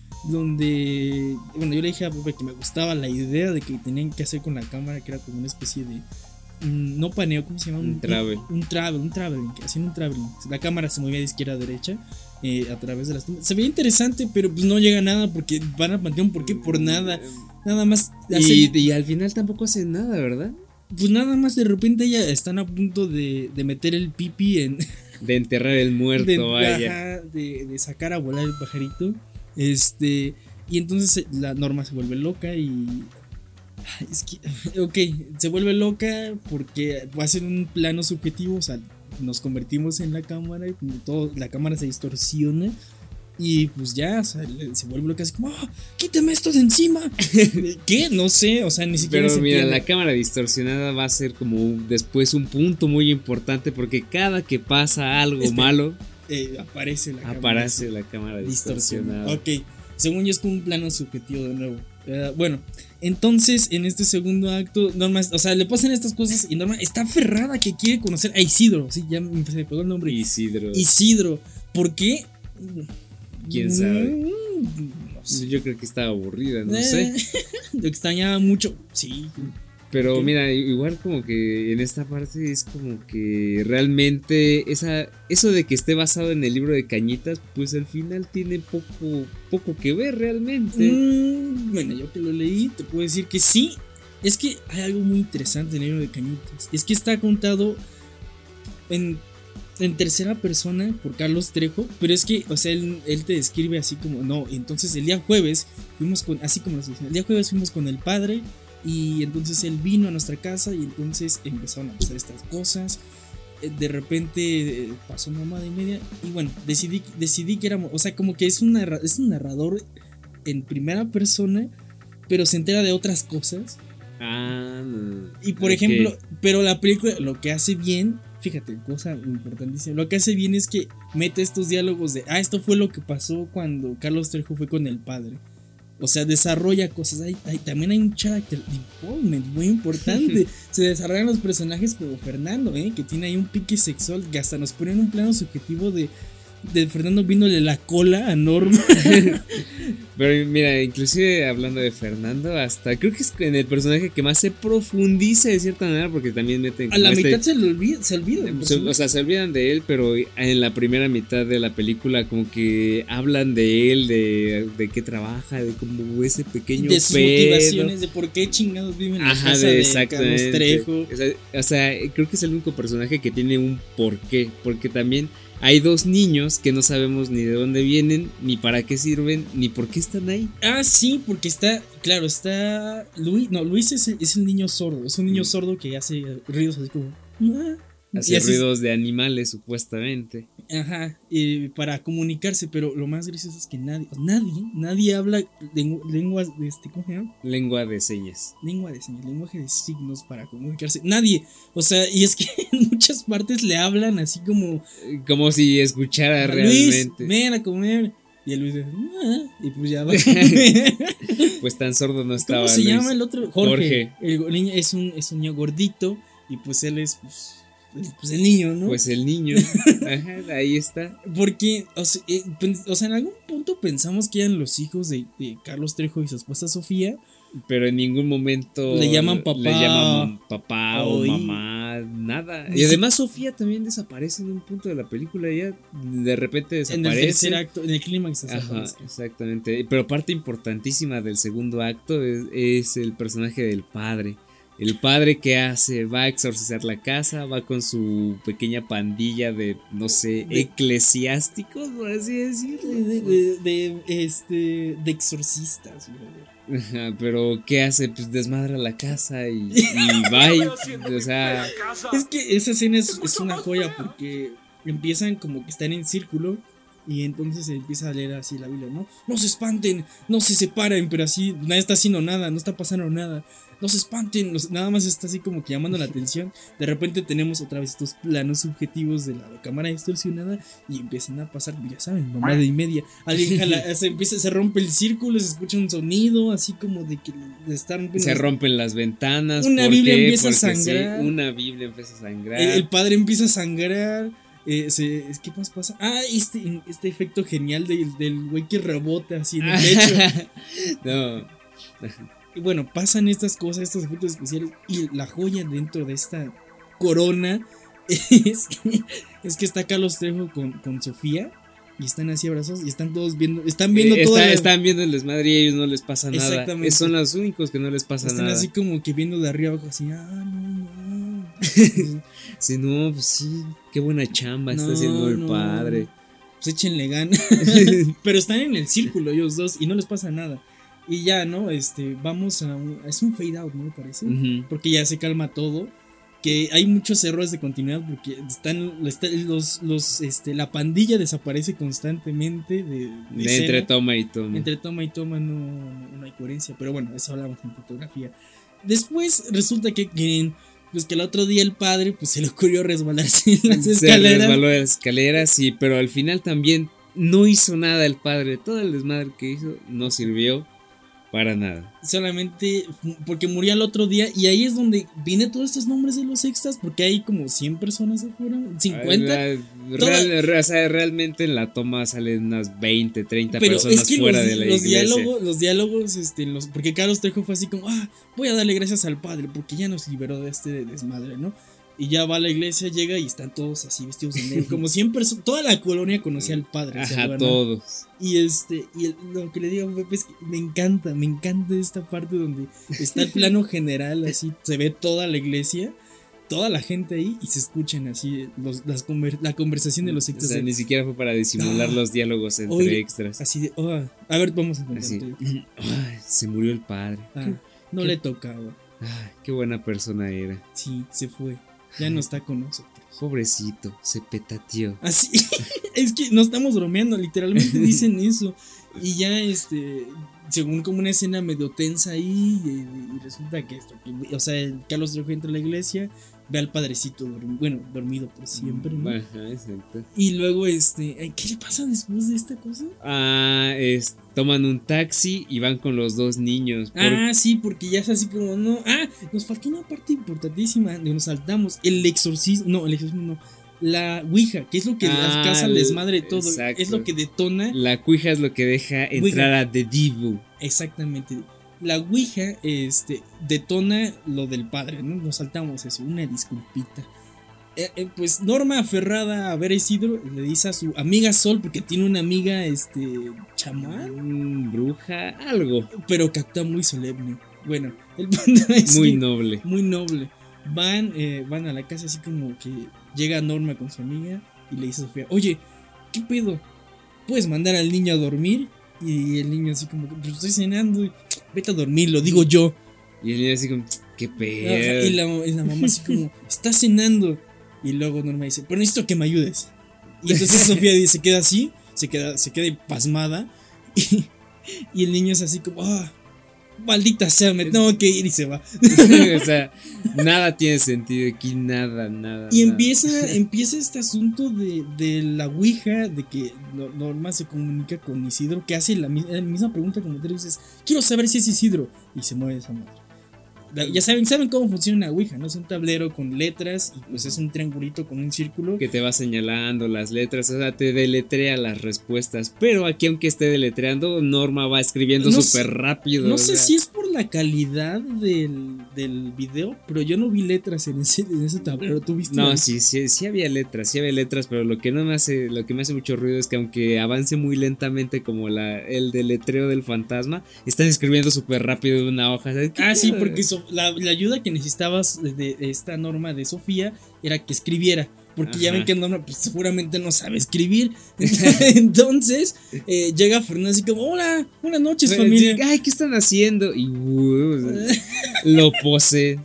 Donde, bueno, yo le dije a Pepe que me gustaba la idea de que tenían que hacer con la cámara, que era como una especie de... no paneo, ¿cómo se llama? Un travel. Un traveling, haciendo un traveling. La cámara se movía de izquierda a derecha a través de las tumbas. Se veía interesante, pero pues no llega a nada porque van al panteón. ¿Por qué? Por nada. Nada más. Y al final tampoco hacen nada, ¿verdad? Pues nada más de repente ya están a punto de meter el pipi en... De enterrar el muerto, vaya. De sacar a volar el pajarito. Y entonces la Norma se vuelve loca y... Es que, ok, se vuelve loca porque va a ser un plano subjetivo, o sea, nos convertimos en la cámara y la cámara se distorsiona y pues ya, o sea, se vuelve loca así como, quítame esto de encima. ¿Qué? No sé, o sea, ni siquiera Pero se mira, entiende. la cámara distorsionada va a ser como después un punto muy importante porque cada que pasa algo malo aparece la cámara distorsionada. Ok, según yo es como un plano subjetivo de nuevo. Bueno, entonces en este segundo acto Norma, o sea, le pasan estas cosas y Norma está aferrada que quiere conocer a Isidro. Sí, ya me pegó el nombre. Isidro. ¿Por qué? ¿Quién sabe? No sé. Yo creo que estaba aburrida, no sé. Lo extrañaba mucho. Sí. Pero mira, igual como que en esta parte es como que realmente eso de que esté basado en el libro de Cañitas, pues al final tiene poco que ver realmente. Bueno, yo que lo leí te puedo decir que sí. Es que hay algo muy interesante en el libro de Cañitas. Es que está contado en tercera persona por Carlos Trejo, pero es que, o sea, él te describe así como, no, entonces el día jueves fuimos con, así como lo dicen, el día jueves fuimos con el padre. Y entonces él vino a nuestra casa y entonces empezaron a pasar estas cosas. De repente pasó una mamada y media. Y bueno, decidí que éramos... O sea, como que es un narrador en primera persona, pero se entera de otras cosas. Y por ejemplo, pero la película lo que hace bien, fíjate, cosa importantísima, lo que hace bien es que mete estos diálogos de, esto fue lo que pasó cuando Carlos Trejo fue con el padre. O sea, desarrolla cosas. También hay un character development muy importante. Se desarrollan los personajes como Fernando, que tiene ahí un pique sexual que hasta nos ponen un plano subjetivo de Fernando viéndole la cola a Norma. Pero mira, inclusive hablando de Fernando, hasta creo que es en el personaje que más se profundiza de cierta manera, porque también meten... A la mitad se olvida. O sea, se olvidan de él, pero en la primera mitad de la película como que hablan de él, de qué trabaja, de como ese pequeño de sus motivaciones, de por qué chingados viven en la casa de Carlos Trejo. O sea, creo que es el único personaje que tiene un porqué, porque también... Hay dos niños que no sabemos ni de dónde vienen, ni para qué sirven, ni por qué están ahí. Sí, porque está Luis. No, Luis es el niño sordo. Es un niño sordo que hace ruidos así como. Hace ruidos de animales, supuestamente. Ajá, para comunicarse, pero lo más gracioso es que nadie habla lenguas de ¿cómo se llama? Lengua de señas. Lenguaje de signos para comunicarse. Nadie, o sea, y es que en muchas partes le hablan así como si escuchara Luis, realmente. Ven a comer. Y el Luis dice, y pues ya va a comer. Pues tan sordo no estaba. ¿Cómo se Luis? llama el otro? Jorge. El niño es un niño gordito y pues él es pues el niño, ¿no? Pues el niño. Ajá, ahí está. Porque, o sea, en algún punto pensamos que eran los hijos de Carlos Trejo y su esposa Sofía. Pero en ningún momento le llaman papá o mamá, nada. Y además Sofía también desaparece en un punto de la película. Ella de repente desaparece. En el tercer acto, en el clímax desaparece. Ajá, exactamente. Pero parte importantísima del segundo acto es el personaje del padre. El padre que hace, va a exorcizar la casa, va con su pequeña pandilla de, no sé, eclesiásticos, por así decirlo. De exorcistas, Ajá, pero ¿qué hace? Pues desmadra la casa y va. O sea, es que esa escena es una joya porque empiezan como que están en círculo. Y entonces se empieza a leer así la Biblia, ¿no? No se espanten, no se separen, pero así nadie está haciendo nada, no está pasando nada. No se espanten, nada más está así como que llamando la atención. De repente tenemos otra vez estos planos subjetivos de la cámara distorsionada y empiezan a pasar, ya saben, mamada y media. Alguien se rompe el círculo, se escucha un sonido así como de que se rompen las ventanas. Una Biblia empieza a sangrar. Sí, una Biblia empieza a sangrar. El padre empieza a sangrar. ¿Qué más pasa? Este efecto genial del güey que rebota así en el techo. No. Y bueno, pasan estas cosas, estos efectos especiales. Y la joya dentro de esta corona es que está Carlos Trejo con Sofía. Y están así abrazados y están todos viendo. Están viendo están viendo el desmadre y a ellos no les pasa nada. Exactamente. Son los únicos que no les pasa nada. Están así como que viendo de arriba abajo, así, no. Sí, no, pues sí, qué buena chamba está haciendo el padre. Pues échenle ganas. Pero están en el círculo ellos dos y no les pasa nada. Y ya, ¿no? Vamos es un fade out, ¿no? Me parece. Porque ya se calma todo. Que hay muchos errores de continuidad porque la pandilla desaparece constantemente de entre toma y toma. Entre toma y toma no hay coherencia. Pero bueno, eso hablamos en fotografía. Después resulta que pues que el otro día el padre pues se le ocurrió resbalarse en las escaleras. Se resbaló en las escaleras, sí, pero al final también no hizo nada el padre. Todo el desmadre que hizo no sirvió para nada. Solamente porque murió el otro día. Y ahí es donde vienen todos estos nombres de los extras. Porque hay como 100 personas afuera, 50. Realmente en la toma salen unas 20, 30 personas es que fuera de la iglesia. Los diálogos, porque Carlos Trejo fue así como, voy a darle gracias al padre porque ya nos liberó de este desmadre, ¿no? Y ya va a la iglesia, llega y están todos así vestidos de negro. Como 100 personas. Toda la colonia conocía al padre. Ajá, todos. Y lo que le digo a Pepe es que me encanta esta parte donde está el plano general, así se ve toda la iglesia, toda la gente ahí y se escuchan así la conversación de los extras. O sea, ni siquiera fue para disimular los diálogos entre extras. Así de, a ver, vamos a contar. Se murió el padre. No le tocaba. Qué buena persona era. Sí, se fue. Ya no está con nosotros. Pobrecito, se petateó. Así, es que no estamos bromeando, literalmente dicen eso. Y ya según como una escena medio tensa ahí, y resulta que esto, o sea, Carlos Trejo entra a la iglesia, ve al padrecito, dormido por siempre, ¿no? Ajá, exacto. Y luego, ¿qué le pasa después de esta cosa? Toman un taxi y van con los dos niños. Sí, porque ya es así como, no, nos faltó una parte importantísima, nos saltamos, el exorcismo no, la ouija, que es lo que causa el desmadre de todo, exacto. es lo que detona. La ouija es lo que deja entrar a The Devil. Exactamente. La ouija detona lo del padre, ¿no? Nos saltamos eso, una disculpita. Pues Norma, aferrada a ver a Isidro, le dice a su amiga Sol, porque tiene una amiga chamán, bruja, algo, pero que actúa muy solemne. Bueno, el punto es muy noble. Muy noble. Van a la casa, así como que llega Norma con su amiga y le dice a Sofía: oye, ¿qué pedo? ¿Puedes mandar al niño a dormir? Y el niño así como: pero estoy cenando, vete a dormir, lo digo yo. Y el niño así como: qué pedo. Y la mamá así como: está cenando. Y luego Norma dice: pero necesito que me ayudes. Y entonces Sofía se queda así, se queda pasmada. Y el niño es así como: maldita sea, me tengo que ir, y se va. O sea, nada tiene sentido aquí, nada. Y empieza este asunto de la ouija, de que Norma se comunica con Isidro, que hace la misma pregunta como tú dices: quiero saber si es Isidro. Y se mueve esa madre. Ya saben cómo funciona la ouija, ¿no? Es un tablero con letras y pues es un triangulito con un círculo que te va señalando las letras, o sea, te deletrea las respuestas. Pero aquí, aunque esté deletreando, Norma va escribiendo súper rápido. No sé si es por la calidad del video, pero yo no vi letras en ese tablero. ¿Tú viste? No, sí había letras, pero lo que me hace mucho ruido es que aunque avance muy lentamente como el deletreo del fantasma, están escribiendo súper rápido en una hoja. Sí, porque la ayuda que necesitabas de esta Norma de Sofía era que escribiera, porque ya ven que Norma pues, seguramente no sabe escribir. Entonces llega Fernanda así como: hola, buenas noches, familia. Ay, ¿qué están haciendo? Y lo posee.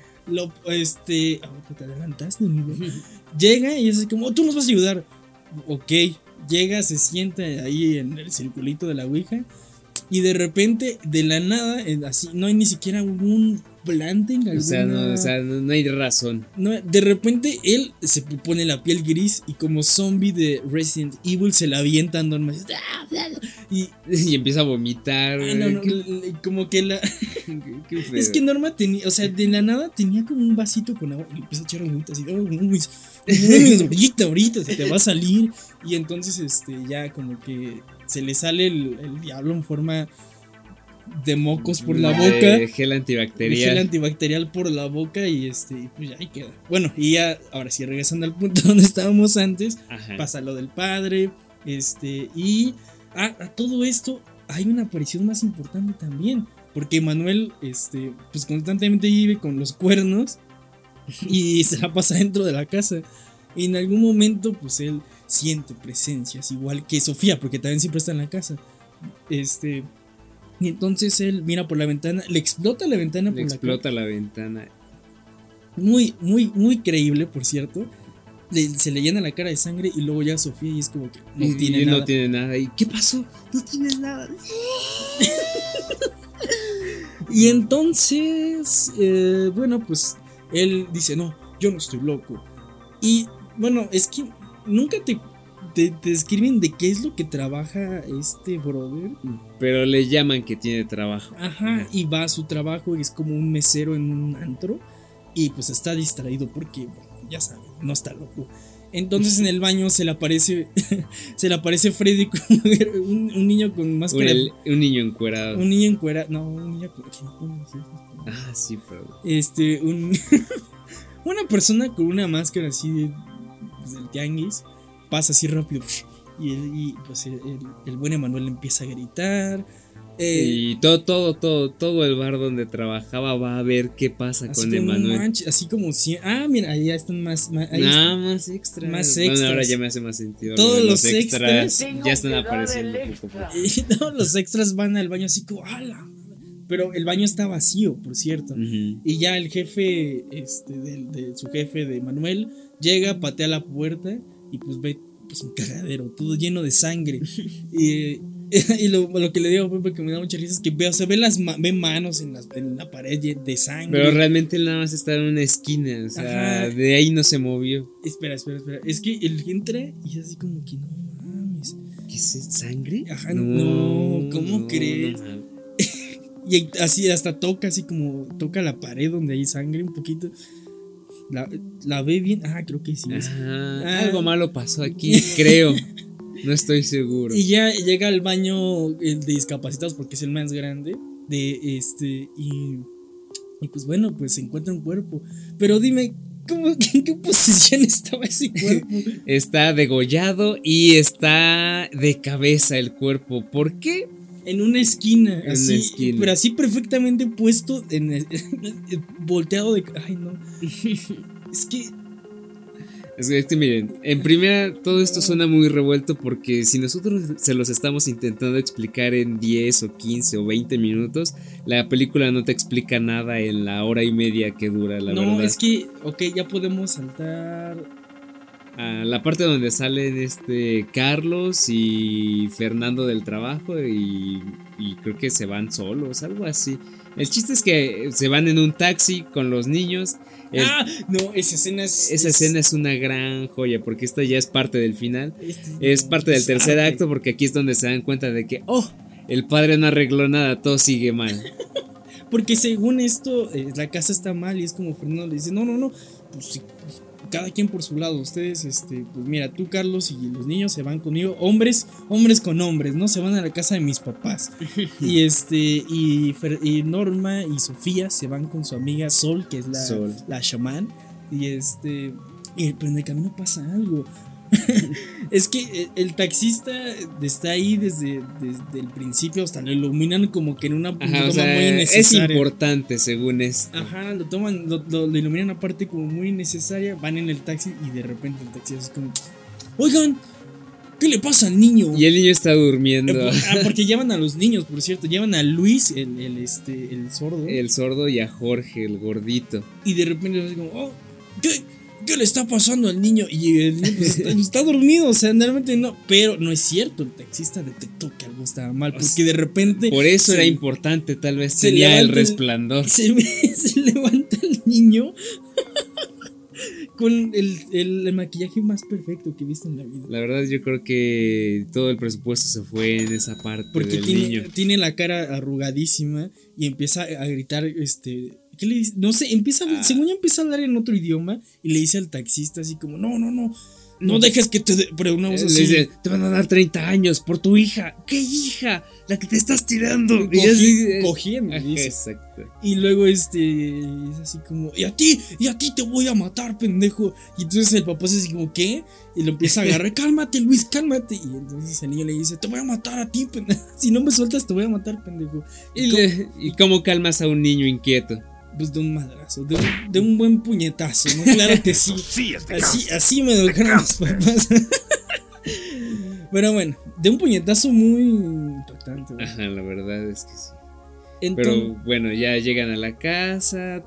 Te adelantaste, amigo. Llega y es así como: tú nos vas a ayudar. Ok, llega, se sienta ahí en el circulito de la ouija. Y de repente, de la nada, así, no hay ni siquiera un planting. O sea, no hay razón. No, de repente él se pone la piel gris y como zombie de Resident Evil se la avienta Norma y empieza a vomitar. Como que la... Qué feo. Es que Norma tenía, o sea, de la nada tenía como un vasito con agua y empieza a echar agüita así: ahorita se te va a salir. Y entonces ya como que se le sale el diablo en forma de mocos por la boca. Gel antibacterial. Gel antibacterial por la boca y pues ya ahí queda. Bueno, y ya, ahora sí, regresando al punto donde estábamos antes, pasa lo del padre, y a todo esto hay una aparición más importante también, porque Manuel, pues constantemente vive con los cuernos y se la pasa dentro de la casa. Y en algún momento, pues él siente presencias, igual que Sofía, porque también siempre está en la casa. Y entonces él mira por la ventana, le explota la ventana la ventana. Muy, muy, muy creíble, por cierto. Se le llena la cara de sangre y luego ya Sofía y es como que no tiene nada. ¿Y qué pasó? No tienes nada. Y entonces, bueno, pues él dice: no, yo no estoy loco. Y bueno, es que nunca te describen de qué es lo que trabaja este brother. Pero le llaman que tiene trabajo. Y va a su trabajo y es como un mesero en un antro. Y pues está distraído porque, bueno, ya saben, no está loco. Entonces en el baño se le aparece Freddy, un niño con máscara. Un niño encuerado. Un niño encuerado. No, un niño con... sí, pero... una persona con una máscara así del tianguis pasa así rápido y pues el buen Emanuel empieza a gritar. Y todo el bar donde trabajaba va a ver qué pasa con Emanuel. Así como si... mira, ahí ya están más extras. Más extras. Bueno, ahora ya me hace más sentido. Todos los extras ya están apareciendo. Y todos los extras van al baño así como... ¡Hala! Pero el baño está vacío, por cierto. Y ya el jefe, de su jefe de Manuel, llega, patea la puerta y pues ve pues un cagadero, todo lleno de sangre. Y lo que le digo a Pepe que me da mucha risa es que se ve ve manos en la pared de sangre. Pero realmente él nada más estaba en una esquina, o sea, Ajá. de ahí no se movió. Espera. Es que él entra y es así como que no mames. ¿Qué es sangre? Ajá, no, ¿cómo crees? mames. Y así hasta toca, así como toca la pared donde hay sangre un poquito. La ve bien. Ah, creo que sí. Ajá, algo malo pasó aquí, creo. No estoy seguro. Y ya llega al baño el de discapacitados porque es el más grande. Y pues bueno, pues se encuentra un cuerpo. Pero dime, ¿en qué posición estaba ese cuerpo? Está degollado y está de cabeza el cuerpo. ¿Por qué? En una esquina. En así, una esquina. Pero así perfectamente puesto, volteado de. Ay, no. Es que miren, en primera todo esto suena muy revuelto porque si nosotros se los estamos intentando explicar en 10 o 15 o 20 minutos, la película no te explica nada en la hora y media que dura, la verdad. No, es que, ok, ya podemos saltar a la parte donde salen Carlos y Fernando del trabajo y creo que se van solos, algo así. El chiste es que se van en un taxi con los niños. No, esa escena es una gran joya porque esta ya es parte del final. Es parte del tercer acto porque aquí es donde se dan cuenta de que, el padre no arregló nada, todo sigue mal. Porque según esto, la casa está mal y es como Fernando le dice, no, pues sí, pues, cada quien por su lado. Ustedes, pues mira, tú Carlos y los niños se van conmigo, hombres con hombres, ¿no? Se van a la casa de mis papás. y Norma y Sofía se van con su amiga Sol, que es la chamán. Pero en el camino pasa algo. Es que el taxista está ahí desde el principio, hasta lo iluminan como que en una toma muy innecesaria. Es importante según esto. Ajá, lo iluminan aparte como muy innecesaria. Van en el taxi y de repente el taxi así como, oigan, ¿qué le pasa al niño? Y el niño está durmiendo. Porque llevan a los niños, por cierto. Llevan a Luis, el sordo. El sordo y a Jorge, el gordito. Y de repente así como, ¿qué le está pasando al niño? Y el niño pues, está dormido, o sea, realmente no. Pero no es cierto, el taxista detectó que algo estaba mal. Porque de repente. Por eso era importante, tal vez tenía el resplandor. Se levanta el niño con el maquillaje más perfecto que he visto en la vida. La verdad, yo creo que todo el presupuesto se fue en esa parte. Porque del niño. Tiene la cara arrugadísima y empieza a gritar, ¿qué le dice? No sé, según ya empieza a hablar en otro idioma y le dice al taxista así como, no dejes que pero una voz así. Le dice, te van a dar 30 años por tu hija. ¿Qué hija? La que te estás tirando. Cogiendo, dice. Exacto. Y luego es así como, y a ti te voy a matar, pendejo. Y entonces el papá es así como, ¿qué? Y lo empieza a agarrar, cálmate Luis, cálmate. Y entonces el niño le dice, te voy a matar a ti, pendejo. Si no me sueltas te voy a matar, pendejo. ¿Y cómo calmas a un niño inquieto? Pues de un madrazo, de un buen puñetazo, ¿no? Claro que sí. Así me educaron los papás. Pero bueno, de un puñetazo muy impactante, ¿no? Ajá, la verdad es que sí. Entonces, pero bueno, ya llegan a la casa.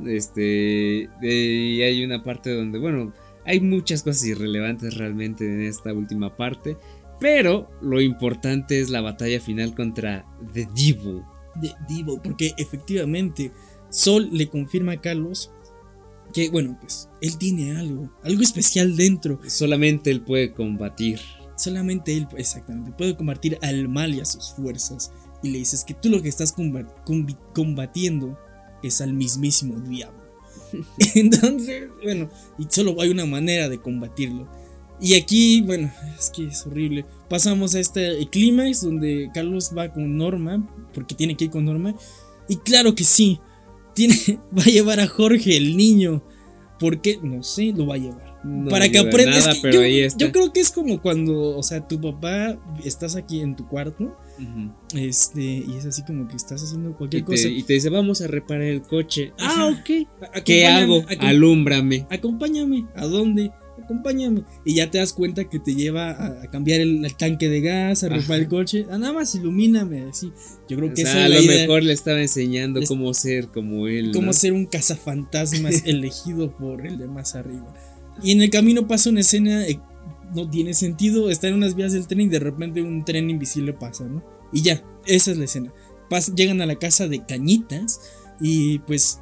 Y hay una parte donde, bueno, hay muchas cosas irrelevantes realmente en esta última parte. Pero lo importante es la batalla final contra The Devil. The Devil, porque efectivamente Sol le confirma a Carlos que, bueno, pues él tiene algo especial dentro. Solamente él puede combatir. Solamente él, exactamente, puede combatir al mal y a sus fuerzas. Y le dices que tú lo que estás combatiendo es al mismísimo diablo. Entonces, bueno, y solo hay una manera de combatirlo. Y aquí, bueno, es que es horrible. Pasamos a este clímax donde Carlos va con Norma, porque tiene que ir con Norma. Y claro que sí, va a llevar a Jorge, el niño. Porque, no sé, lo va a llevar. No para que aprenda. Nada, es que pero ahí está. Yo creo que es como cuando, o sea, tu papá, estás aquí en tu cuarto. Y es así como que estás haciendo cualquier cosa. Y te dice, vamos a reparar el coche. Ajá. Ok. ¿Qué hago? Alúmbrame. Acompáñame. ¿A dónde? Acompáñame. Y ya te das cuenta que te lleva a cambiar el tanque de gas, a reparar el coche. Nada más ilumíname. Así. Yo creo que a lo mejor le estaba enseñando cómo ser como él. Cómo ser un cazafantasmas elegido por el de más arriba. Y en el camino pasa una escena. No tiene sentido. Está en unas vías del tren y de repente un tren invisible pasa, ¿no? Y ya, esa es la escena. Llegan a la casa de Cañitas y pues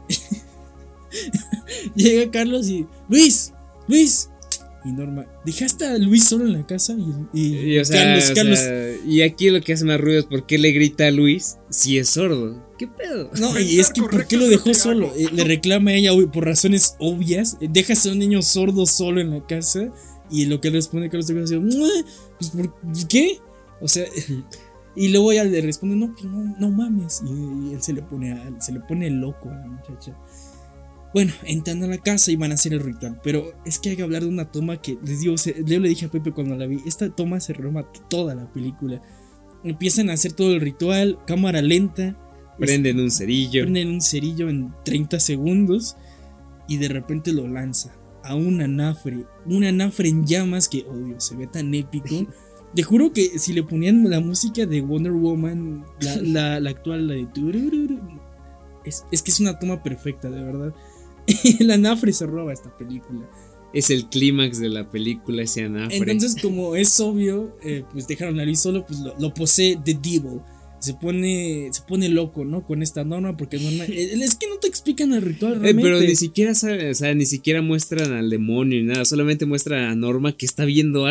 llega Carlos y Luis. Y Norma, ¿dejaste a Luis solo en la casa? Y o sea, Carlos. Y aquí lo que hace más ruido es ¿por qué le grita a Luis si es sordo? ¿Qué pedo? No, y es que ¿por qué lo dejó solo? Le reclama a ella por razones obvias. Dejas a un niño sordo solo en la casa. Y lo que responde Carlos Trejo es pues ¿por qué? O sea, y luego ella le responde, no, pues no mames. Y él se le pone loco a la muchacha. Bueno, entran a la casa y van a hacer el ritual. Pero es que hay que hablar de una toma que les digo, yo le dije a Pepe cuando la vi. Esta toma se roma toda la película. Empiezan a hacer todo el ritual, cámara lenta. Prenden un cerillo en 30 segundos. Y de repente lo lanza a un anafre en llamas que, obvio, se ve tan épico. Te juro que si le ponían la música de Wonder Woman, la actual, la de turururu, es que es una toma perfecta, de verdad. El anafre se roba esta película. Es el clímax de la película, ese anafre. Entonces, como es obvio, pues dejaron a Luis solo, pues lo posee The Devil. Se pone loco, ¿no? Con esta Norma, porque Norma, es que no te explican el ritual realmente. Pero ni siquiera sabe, o sea, ni siquiera muestran al demonio ni nada, solamente muestran a Norma que está viendo,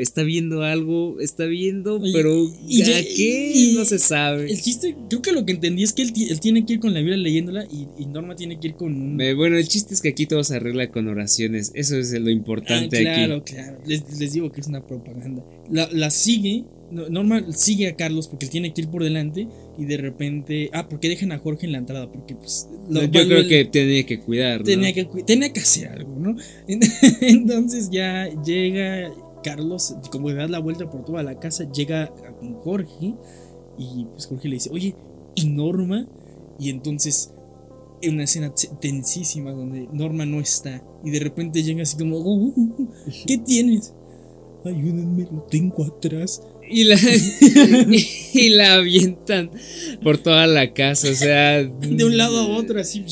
pero ¿qué? No se sabe. El chiste, creo que lo que entendí es que él tiene que ir con la Biblia leyéndola y Norma tiene que ir con un... Bueno, el chiste es que aquí todo se arregla con oraciones, eso es lo importante claro, aquí. Claro, les digo que es una propaganda. La sigue... Norma sigue a Carlos porque él tiene que ir por delante y de repente... porque dejan a Jorge en la entrada porque pues... Yo creo que tenía que cuidar, ¿no? Tenía que hacer algo, ¿no? Entonces ya llega Carlos, como le da la vuelta por toda la casa, llega con Jorge y pues Jorge le dice, oye, ¿y Norma? Y entonces en una escena tensísima donde Norma no está y de repente llega así como, ¿qué tienes? Ayúdenme, lo tengo atrás. Y la avientan por toda la casa, o sea, de un lado a otro, así.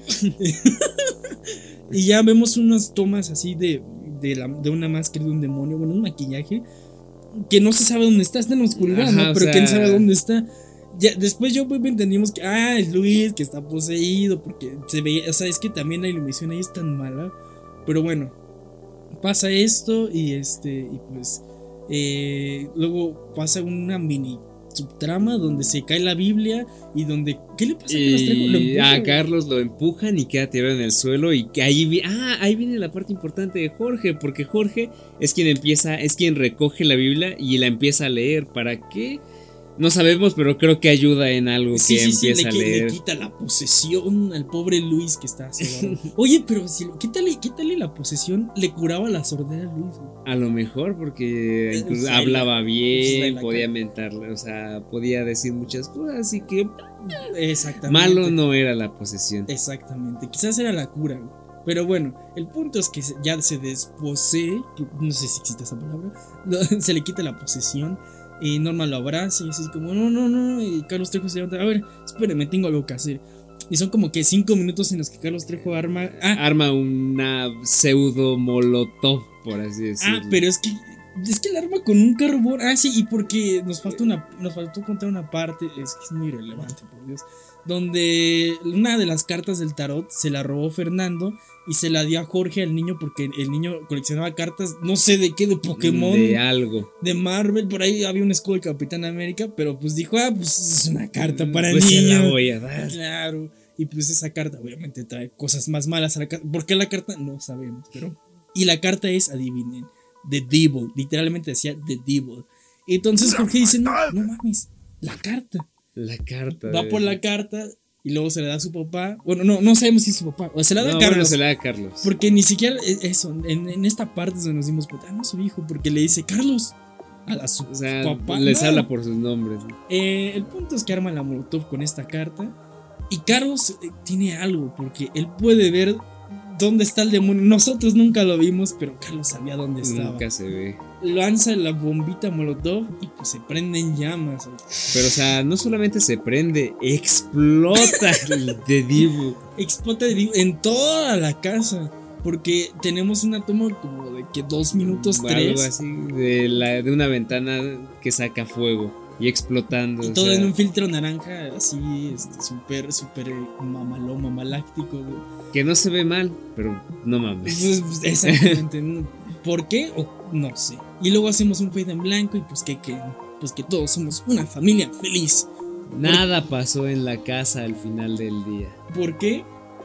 Y ya vemos unas tomas así de una máscara de un demonio, bueno, un maquillaje que no se sabe dónde está en la oscuridad. Ajá, ¿no? Pero quién sabe dónde está. Ya, después yo entendimos que es Luis que está poseído porque se veía, o sea, es que también la iluminación ahí es tan mala. Pero bueno, pasa esto y pues luego pasa una mini subtrama donde se cae la Biblia y donde ¿qué le pasa a Carlos? Lo empujan y queda tirado en el suelo y que ahí viene la parte importante de Jorge, porque Jorge es quien recoge la Biblia y la empieza a leer. ¿Para qué? No sabemos, pero creo que ayuda en algo que empieza a leer. Le quita la posesión al pobre Luis que está así. Oye, pero quítale la posesión, le curaba la sordera a Luis. A lo mejor porque hablaba bien, podía mentarle, o sea, podía decir muchas cosas, así que exactamente. Malo no era la posesión. Exactamente, quizás era la cura. Pero bueno, el punto es que ya se desposee, no sé si existe esa palabra, se le quita la posesión. Y Norma lo abraza y así como no. Y Carlos Trejo se levanta. A ver, espérame, tengo algo que hacer. Y son como que 5 minutos en los que Carlos Trejo arma una pseudo molotov, por así decirlo. Pero es que la arma con un carbón. Sí, y porque nos faltó contar una parte. Es que es muy irrelevante, por Dios. Donde una de las cartas del tarot se la robó Fernando y se la dio a Jorge al niño porque el niño coleccionaba cartas, no sé de qué, de Pokémon, de algo, de Marvel, por ahí había un escudo de Capitán América, pero pues dijo, pues es una carta para pues el niño. Se la voy a dar. Claro, y pues esa carta obviamente trae cosas más malas a la carta. ¿Por qué la carta? No sabemos, pero... Y la carta es, adivinen, The Devil, literalmente decía The Devil. Y entonces Jorge dice, no mames, la carta. Va por la carta y luego se le da a su papá. Bueno, no sabemos si es su papá. O se la da a Carlos. Bueno, se la da a Carlos. Porque ni siquiera eso. En esta parte es donde nos dimos cuenta, no es su hijo. Porque le dice Carlos a su papá. Les habla por sus nombres. El punto es que arma la molotov con esta carta. Y Carlos tiene algo. Porque él puede ver dónde está el demonio. Nosotros nunca lo vimos, pero Carlos sabía dónde estaba. Nunca se ve. Lanza la bombita molotov y pues se prenden llamas. Pero o sea, no solamente se prende, explota The Devil. Explota The Devil en toda la casa. Porque tenemos una toma como de que 2 minutos, 3. Algo así, de una ventana que saca fuego. y explotando. Y todo en un filtro naranja, así, súper mamaláctico, güey. Que no se ve mal, pero no mames. Pues, exactamente. ¿Por qué? No sé. Y luego hacemos un fade en blanco y pues que todos somos una familia feliz. Nada pasó en la casa al final del día. ¿Por qué?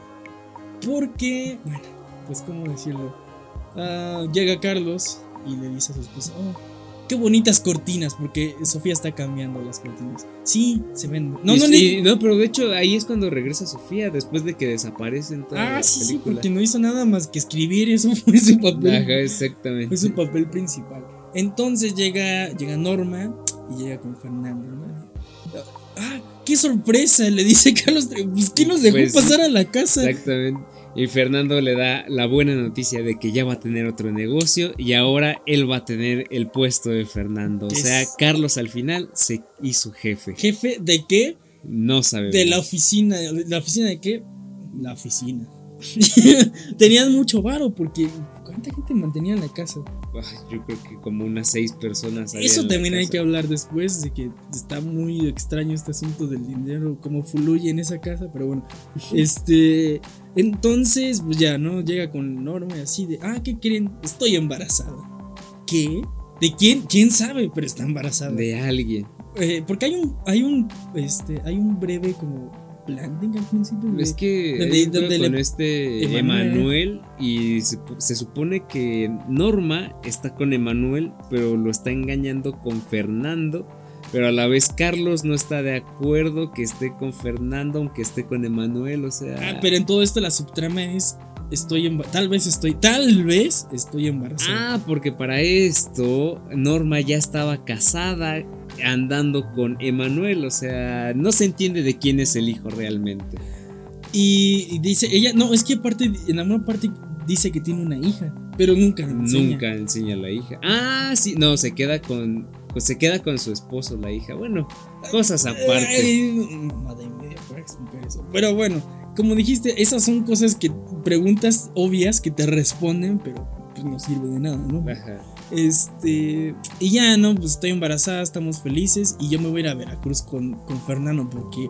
Porque, bueno, pues cómo decirlo. Llega Carlos y le dice a su esposa, qué bonitas cortinas, porque Sofía está cambiando las cortinas. Sí, se ven. No, pero de hecho ahí es cuando regresa Sofía, después de que desaparece en toda la sí, película. porque no hizo nada más que escribir, eso fue su papel. Ajá, exactamente. Fue su papel principal. Entonces llega Norma y llega con Fernando, ¿no? ¡Qué sorpresa! Le dice Carlos, pues, ¿quién nos dejó pasar a la casa? Exactamente. Y Fernando le da la buena noticia de que ya va a tener otro negocio y ahora él va a tener el puesto de Fernando. O sea, Carlos al final se hizo jefe. ¿Jefe de qué? No sabemos. De la oficina. ¿La oficina de qué? La oficina. Tenían mucho varo porque ¿cuánta gente mantenía en la casa? Yo creo que como unas 6 personas. Eso también hay que hablar después, de que está muy extraño este asunto del dinero, cómo fluye en esa casa, pero bueno. Entonces, pues ya, ¿no? Llega con Norma y así de, ¿qué creen? Estoy embarazada. ¿Qué? ¿De quién? ¿Quién sabe? Pero está embarazada. De alguien. Porque hay un breve como planting al principio. Es que con Emanuel y se supone que Norma está con Emanuel, pero lo está engañando con Fernando. Pero a la vez Carlos no está de acuerdo que esté con Fernando, aunque esté con Emanuel, o sea. Pero en todo esto la subtrama es tal vez estoy embarazada. Porque para esto Norma ya estaba casada, andando con Emanuel, o sea, no se entiende de quién es el hijo realmente. Y dice ella, no, es que aparte en alguna parte dice que tiene una hija, pero nunca enseña a la hija. Sí, no, se queda con su esposo la hija. Bueno, cosas aparte. Madre media para explicar eso. Pero bueno, como dijiste, esas son cosas preguntas obvias que te responden, pero pues no sirve de nada, ¿no? Ajá. Y ya, ¿no? Pues estoy embarazada, estamos felices y yo me voy a ir a Veracruz con Fernando porque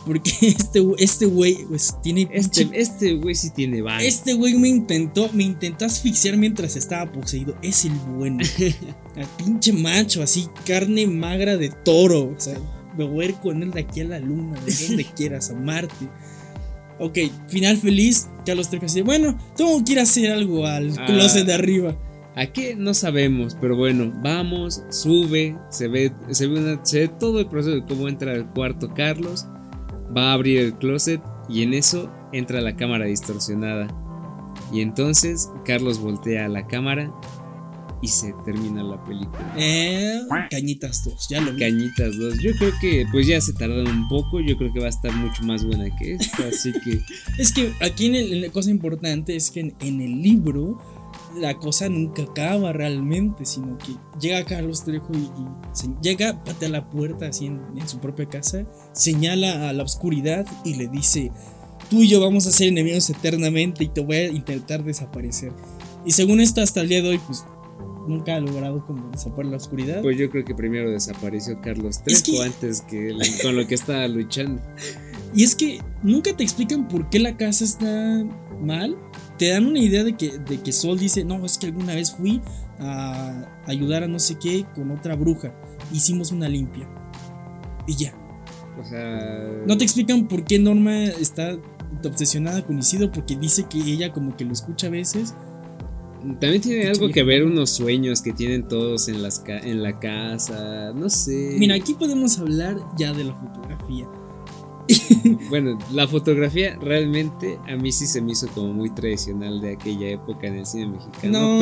este güey pues tiene este güey sí tiene varo. Este güey me intentó asfixiar mientras estaba poseído. Es el bueno. El pinche macho, así, carne magra de toro. O sea, me voy a ir con él de aquí a la luna, de donde quieras, a Marte. Ok, final feliz. Carlos Trejo dice, bueno, tengo que ir a hacer algo al closet de arriba. ¿A qué? No sabemos, pero bueno, vamos, sube, se ve todo el proceso de cómo entra al cuarto Carlos. Va a abrir el closet y en eso entra la cámara distorsionada. Y entonces Carlos voltea a la cámara y se termina la película. Cañitas 2, ya lo vi. Cañitas 2. Yo creo que pues ya se tardaron un poco. Yo creo que va a estar mucho más buena que esta. Así que. Es que aquí la cosa importante es que en el libro la cosa nunca acaba realmente, sino que llega Carlos Trejo llega, patea la puerta así en su propia casa, señala a la oscuridad y le dice: tú y yo vamos a ser enemigos eternamente y te voy a intentar desaparecer. Y según esto, hasta el día de hoy, pues nunca ha logrado como desaparecer la oscuridad. Pues yo creo que primero desapareció Carlos Trejo antes que con lo que estaba luchando. Y es que nunca te explican por qué la casa está mal. Te dan una idea de que Sol dice: no, es que alguna vez fui a ayudar a no sé qué con otra bruja, hicimos una limpia y ya. O sea, no te explican por qué Norma está obsesionada con Isidro, porque dice que ella como que lo escucha a veces. También tiene algo que ver unos sueños que tienen todos en la casa, no sé. Mira, aquí podemos hablar ya de la fotografía. Bueno, la fotografía realmente a mí sí se me hizo como muy tradicional de aquella época en el cine mexicano.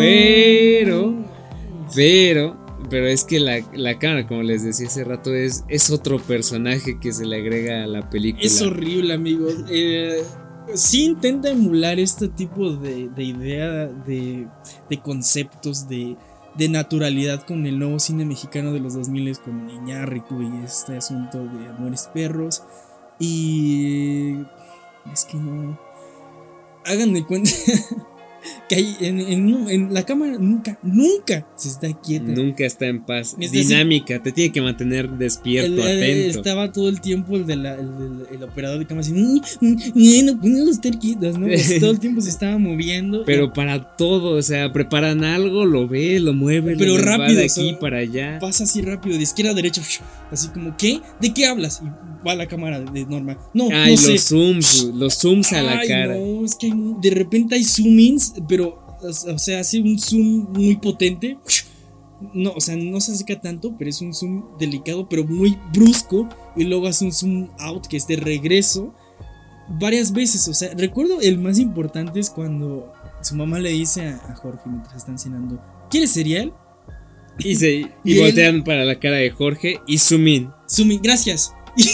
Pero es que la cámara, como les decía hace rato, es otro personaje que se le agrega a la película. Es horrible, amigos. Sí intenta emular este tipo de idea, de conceptos, de naturalidad con el nuevo cine mexicano de los 2000 con Iñárritu y este asunto de Amores Perros. Y es que no. Háganme cuenta. Que hay en la cámara nunca se está quieta. Nunca está en paz. Es Dinámica, te tiene que mantener despierto, atento. Estaba todo el tiempo el operador de cámara así, no podemos estar quietos, ¿no? Todo el tiempo se estaba moviendo. Pero para todo, o sea, preparan algo, lo ve, lo mueve, pero va rápido, de aquí o sea, para allá. Pasa así rápido, de izquierda a derecha, así como, ¿qué? ¿De qué hablas? Y va la cámara de Norma. No, Ay, no sé. los zooms a la cara. No, es que de repente hay zoom-ins, pero, o sea, hace un zoom muy potente. No, o sea, no se acerca tanto, pero es un zoom delicado, pero muy brusco. Y luego hace un zoom out que es de regreso varias veces. O sea, recuerdo el más importante es cuando su mamá le dice a Jorge mientras están cenando: ¿quieres cereal? Y voltean para la cara de Jorge y zoom in. Zoom in, gracias.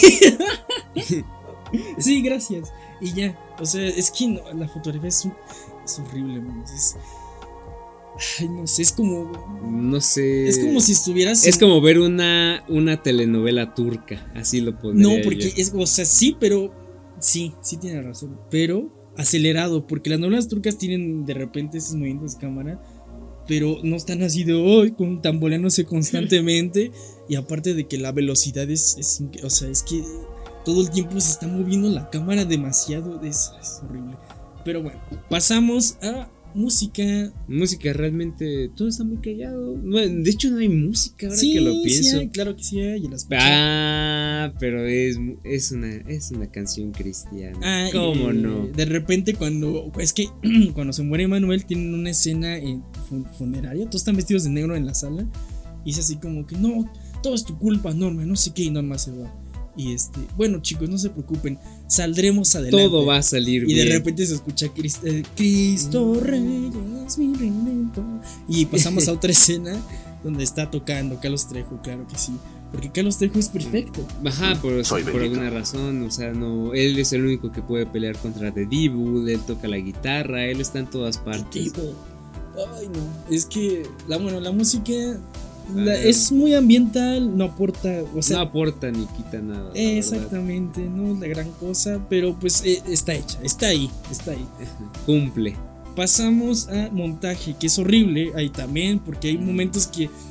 Sí, gracias. Y ya, o sea, es que no, la fotografía es horrible, man. Ay, no sé, es como. No sé. Es como si estuvieras. Es como ver una telenovela turca. Así lo pondría. No, porque yo. o sea, sí, pero. Sí tiene razón. Pero acelerado, porque las novelas turcas tienen de repente esos movimientos de cámara, pero no están así de hoy, tamboleándose constantemente. Y aparte de que la velocidad o sea, es que todo el tiempo se está moviendo la cámara demasiado. Es horrible. Pero bueno, pasamos a música. Música, realmente todo está muy callado. De hecho, no hay música ahora Sí, que lo pienso. Sí hay, claro que sí hay, y la escuché. Pero es una canción cristiana. Ah, ¿Cómo no? De repente es que cuando se muere Manuel tienen una escena funeraria, todos están vestidos de negro en la sala y es así como que no, todo es tu culpa, Norma, no sé qué, y Norma se va. Y bueno, chicos, no se preocupen, saldremos adelante. Todo va a salir bien. Y de repente se escucha Cristo Rey es mi redentor. Y pasamos a otra escena donde está tocando Carlos Trejo, claro que sí. Porque Carlos Trejo es perfecto. Ajá, por alguna razón, o sea, no, él es el único que puede pelear contra The Devil, él toca la guitarra, él está en todas partes. Ay, no, es que la música es muy ambiental, no aporta, o sea, no aporta ni quita nada. Exactamente, no es la gran cosa, pero pues está hecha, está ahí. Cumple. Pasamos a montaje, que es horrible ahí también, porque hay momentos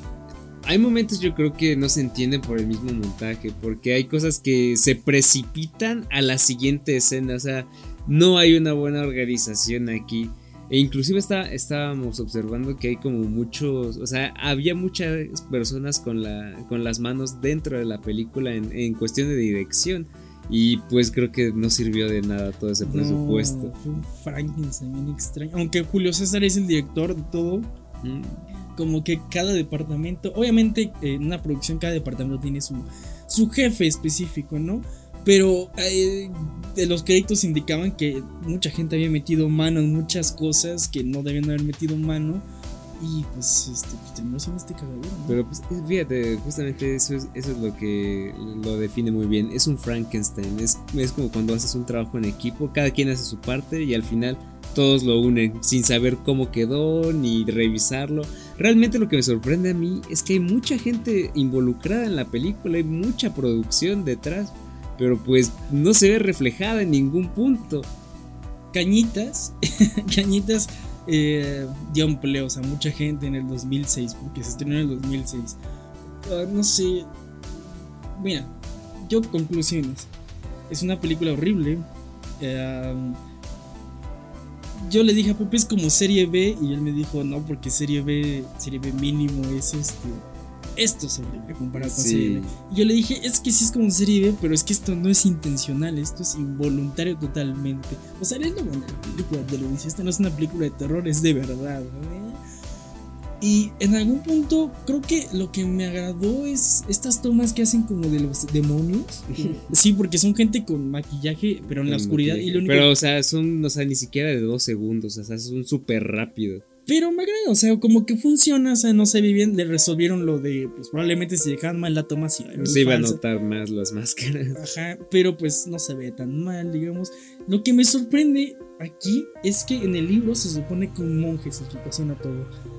yo creo que no se entienden por el mismo montaje, porque hay cosas que se precipitan a la siguiente escena, o sea, no hay una buena organización aquí. E inclusive estábamos observando que hay como muchos, o sea, había muchas personas con las manos dentro de la película en cuestión de dirección. Y pues creo que no sirvió de nada todo ese presupuesto. Fue un Frankenstein bien extraño. Aunque Julio César es el director de todo. Como que cada departamento, obviamente en una producción cada departamento tiene su jefe específico, ¿no? Pero de los créditos indicaban que mucha gente había metido mano en muchas cosas que no debían haber metido mano. Y pues terminó siendo cagadero, ¿no? Pero pues fíjate, justamente eso es lo que lo define muy bien. Es un Frankenstein, es como cuando haces un trabajo en equipo, cada quien hace su parte y al final todos lo unen sin saber cómo quedó ni revisarlo. Realmente lo que me sorprende a mí es que hay mucha gente involucrada en la película, hay mucha producción detrás, pero pues no se ve reflejada en ningún punto. Cañitas dio empleos a mucha gente en el 2006, porque se estrenó en el 2006. No sé. Mira, yo conclusiones. Es una película horrible. Yo le dije a Pepe, es como serie B, y él me dijo no, porque serie B mínimo es esto es horrible comparado con serie B. Y yo le dije, es que sí es como serie B, pero es que esto no es intencional, esto es involuntario totalmente. O sea, es lo bueno de la película, te lo dice, esta no es una película de terror, es de verdad, ¿no? Y en algún punto creo que lo que me agradó es estas tomas que hacen como de los demonios. Sí, porque son gente con maquillaje, pero en la oscuridad. Y lo único... Pero, o sea, ni siquiera de 2 segundos, o sea, son súper rápido. Pero me agrada, o sea, como que funciona, o sea, no se ve bien, le resolvieron lo de, pues probablemente si dejaban mal la toma, sí se iba a notar más las máscaras. Ajá, pero pues no se ve tan mal, digamos. Lo que me sorprende aquí es que en el libro se supone que un monje se ocupó todo.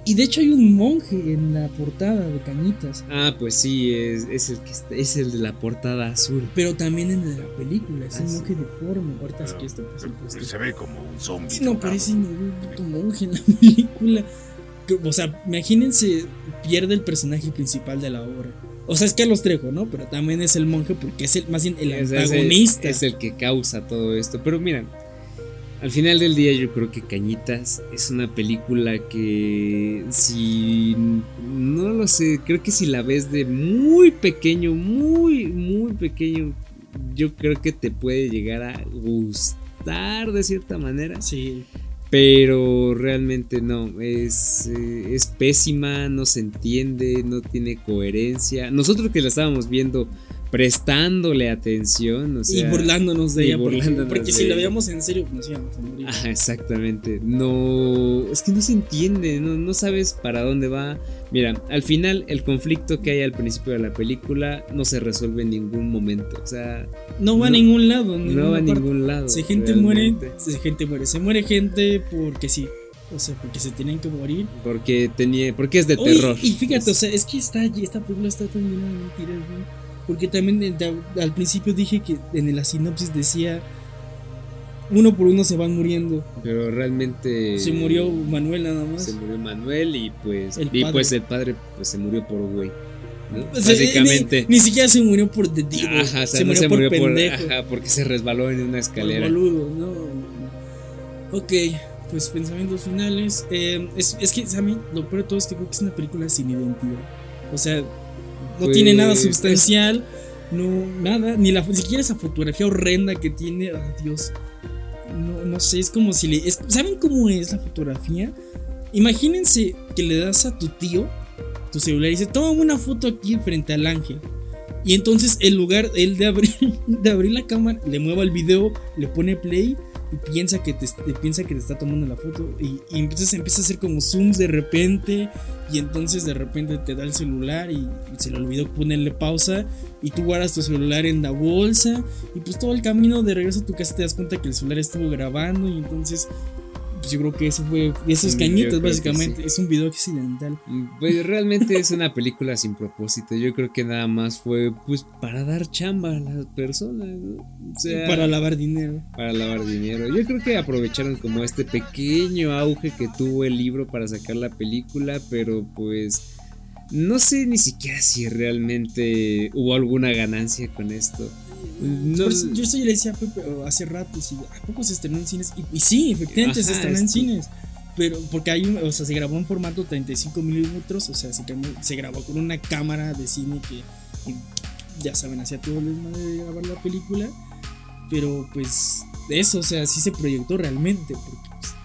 Y de hecho hay un monje en la portada de Cañitas. Ah, pues sí, es el que está, es el de la portada azul. Pero también en la película, es un sí. monje deforme. Ahorita sí que esto pues el póster. Se ve como un zombie. No parece ningún puto monje en la película. O sea, imagínense, pierde el personaje principal de la obra. O sea, es Carlos Trejo, ¿no? Pero también es el monje porque es el más bien el antagonista. Es el que causa todo esto. Pero mira, al final del día yo creo que Cañitas es una película que si no lo sé, creo que si la ves de muy pequeño, muy pequeño, yo creo que te puede llegar a gustar de cierta manera. Sí. Pero realmente no, es pésima, no se entiende, no tiene coherencia. Nosotros que la estábamos viendo prestándole atención, o sea, y burlándonos de ella, porque si de la ella. veíamos en serio, nos íbamos a morir. Ajá, exactamente. No, es que no se entiende, no sabes para dónde va. Mira, al final el conflicto que hay al principio de la película no se resuelve en ningún momento. O sea, no va a ningún lado. No va a ningún lado. Si gente muere, se muere gente porque sí. O sea, porque se tienen que morir. Porque es de terror. Y fíjate, o sea, es que esta película está tan llena de mentiras, ¿no? Porque también al principio dije que en la sinopsis decía uno por uno se van muriendo. Pero realmente se murió Manuel nada más. Se murió Manuel y pues el padre pues se murió por güey, ¿no? O sea, básicamente ni siquiera se murió por The Divo. Ajá, o sea, se murió por pendejo. Ajá, porque se resbaló en una escalera. Por boludo, no. Ok, pues pensamientos finales. Es que a mí lo peor de todo es que creo que es una película sin identidad. O sea, no pues, tiene nada sustancial, no nada, ni siquiera esa fotografía horrenda que tiene. Oh, Dios. No sé, es como si ¿saben cómo es la fotografía? Imagínense que le das a tu tío tu celular y dice, toma una foto aquí frente al ángel. Y entonces en lugar de abrir la cámara, le mueva el video, le pone play y piensa que te está tomando la foto. Y entonces empieza a hacer como zooms de repente. Y entonces de repente te da el celular y se le olvidó ponerle pausa. Y tú guardas tu celular en la bolsa. Y pues todo el camino de regreso a tu casa te das cuenta que el celular estuvo grabando. Y entonces pues yo creo que eso fue esos Cañitas básicamente. Sí. Es un video accidental. Pues realmente es una película sin propósito. Yo creo que nada más fue pues para dar chamba a las personas, ¿no? O sea, para lavar dinero. Yo creo que aprovecharon como este pequeño auge que tuvo el libro para sacar la película, pero pues no sé ni siquiera si realmente hubo alguna ganancia con esto. No, yo le decía a Pepe hace rato, ¿a poco se estrenó en cines? Y sí, efectivamente se estrenó en cines. Pero porque se grabó en formato 35 milímetros, o sea, se grabó con una cámara de cine que ya saben, hacía todo el desmadre de grabar la película. Pero pues eso, o sea, sí se proyectó realmente. Porque pues,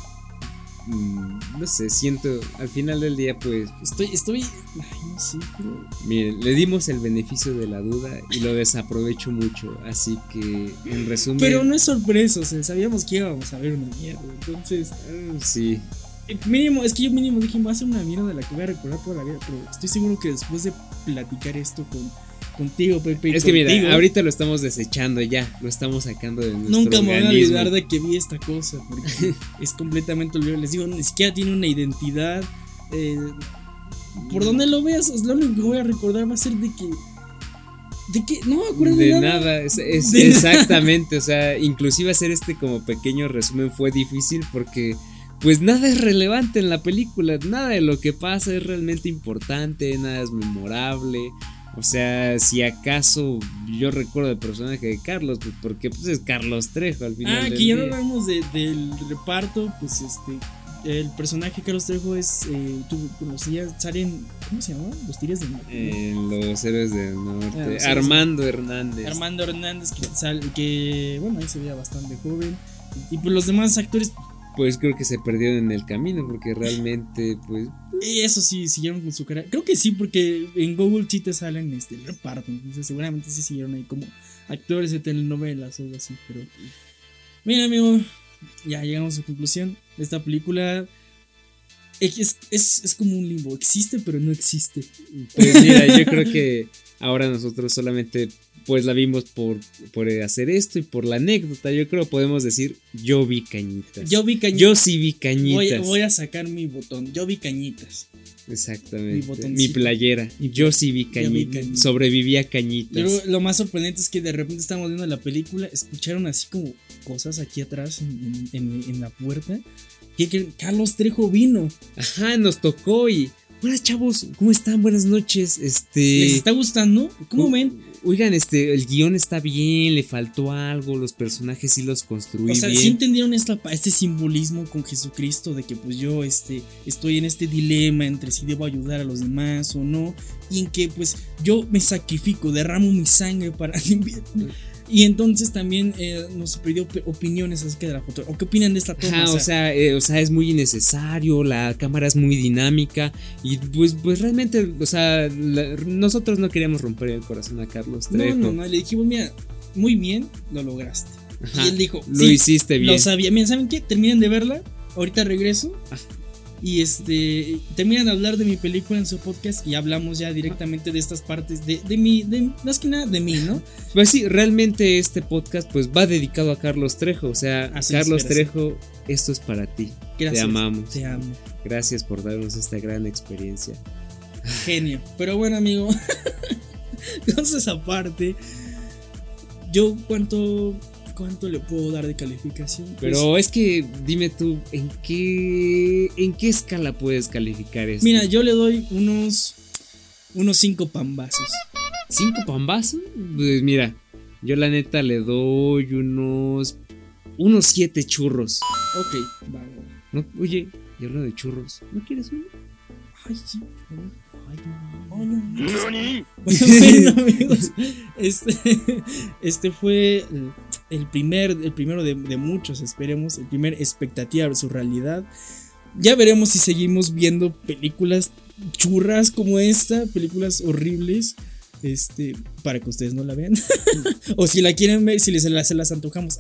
no sé, siento al final del día pues estoy no sé, pero miren, le dimos el beneficio de la duda y lo desaprovecho mucho, así que en resumen, pero no es sorpresa, o sea, sabíamos que íbamos a ver una mierda, entonces sí, mínimo, es que yo mínimo dije, va a ser una mierda de la que voy a recordar toda la vida, pero estoy seguro que después de platicar esto contigo, Pepe, es que mira, ahorita lo estamos desechando ya, lo estamos sacando de nuestro nunca me organismo. voy a olvidar de que vi esta cosa, porque es completamente olvidable. Les digo, ni siquiera tiene una identidad. Por donde lo veas, lo único que voy a recordar va a ser de que no me acuerdo de nada. Exactamente, o sea, inclusive hacer este como pequeño resumen fue difícil porque pues nada es relevante en la película, nada de lo que pasa es realmente importante, nada es memorable. O sea, si acaso yo recuerdo el personaje de Carlos, pues porque pues es Carlos Trejo al final del que ya día. no hablamos del reparto, pues el personaje Carlos Trejo es, tú conocías, salen, ¿cómo se llama? Los Tigres del Norte. Los Héroes del Norte. Armando Hernández, que bueno, ahí se veía bastante joven. Y pues los demás actores pues creo que se perdieron en el camino porque realmente pues eso sí, siguieron con su carrera. Creo que sí, porque en Google sí te salen el reparto. Entonces seguramente sí siguieron ahí como actores de telenovelas o algo así. Pero mira, amigo, ya llegamos a su conclusión. Esta película es como un limbo. Existe pero no existe. Pues mira, yo creo que ahora nosotros solamente pues la vimos por hacer esto y por la anécdota. Yo creo podemos decir, yo vi Cañitas. Yo sí vi Cañitas. Voy a sacar mi botón. Yo vi Cañitas. Exactamente. Mi playera. Yo sí vi Cañitas. Sobreviví a Cañitas. Pero lo más sorprendente es que de repente estamos viendo la película, escucharon así como cosas aquí atrás en la puerta. Que Carlos Trejo vino. Ajá, nos tocó y... Hola chavos, ¿cómo están? Buenas noches. ¿Les está gustando? ¿Cómo ven? Oigan, el guión está bien, le faltó algo, los personajes sí los construí bien. ¿Sí entendieron este simbolismo con Jesucristo de que pues yo estoy en este dilema entre si debo ayudar a los demás o no? Y en que pues yo me sacrifico, derramo mi sangre para limpiar. Y entonces también nos pidió opiniones acerca de la foto. ¿O qué opinan de esta toma? Ajá, o sea, es muy innecesario, la cámara es muy dinámica. Y pues realmente, o sea, nosotros no queríamos romper el corazón a Carlos Trejo. No, le dijimos, mira, muy bien, lo lograste. Ajá, y él dijo, lo hiciste bien. Lo sabía. Miren, ¿saben qué? Terminen de verla, ahorita regreso. Y terminan de hablar de mi película en su podcast y hablamos ya directamente de estas partes de más que nada de mí, ¿no? Pues sí, realmente este podcast pues va dedicado a Carlos Trejo, o sea, así Carlos Trejo, esto es para ti. Gracias, te amamos. Te amo. Gracias por darnos esta gran experiencia. Genio. Pero bueno, amigo, entonces aparte, yo ¿cuánto le puedo dar de calificación? Pues, pero es que dime tú, ¿en qué escala puedes calificar esto? Mira, yo le doy unos 5 pambazos. ¿5 pambazos? Pues mira, yo la neta le doy unos 7 churros. Ok, va. No, oye, yo hablo de churros. ¿No quieres uno? Ay, sí. ¿Nani? Bueno, amigos, este fue el primero de muchos, esperemos, el primer expectativa de su realidad. Ya veremos si seguimos viendo películas churras como esta, películas horribles, para que ustedes no la vean. O si la quieren ver, si se las antojamos,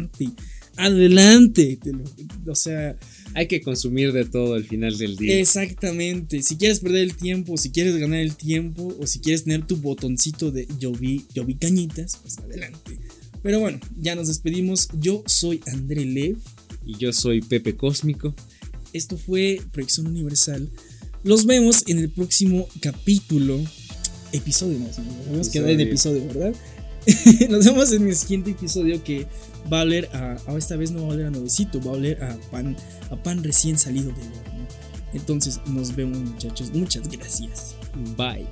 adelante. O sea, hay que consumir de todo al final del día. Exactamente. Si quieres perder el tiempo, si quieres ganar el tiempo, o si quieres tener tu botoncito de yo vi Cañitas, pues adelante. Pero bueno, ya nos despedimos. Yo soy André Lev. Y yo soy Pepe Cósmico. Esto fue Proyección Universal. Los vemos en el próximo capítulo. Episodio más. Nos vamos a quedar en episodio, ¿verdad? Nos vemos en el siguiente episodio que va a oler esta vez no va a oler a nuevecito, va a oler a pan recién salido del horno. Entonces nos vemos, muchachos. Muchas gracias. Bye.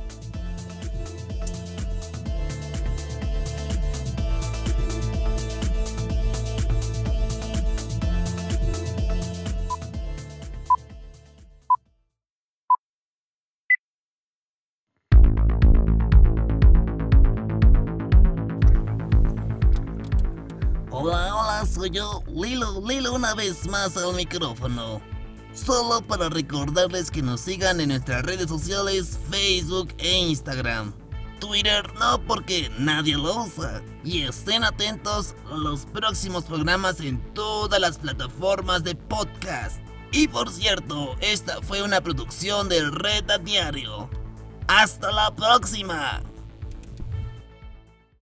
Hola, soy yo, Lilo una vez más al micrófono. Solo para recordarles que nos sigan en nuestras redes sociales, Facebook e Instagram. Twitter no, porque nadie lo usa. Y estén atentos a los próximos programas en todas las plataformas de podcast. Y por cierto, esta fue una producción de Red a Diario. ¡Hasta la próxima!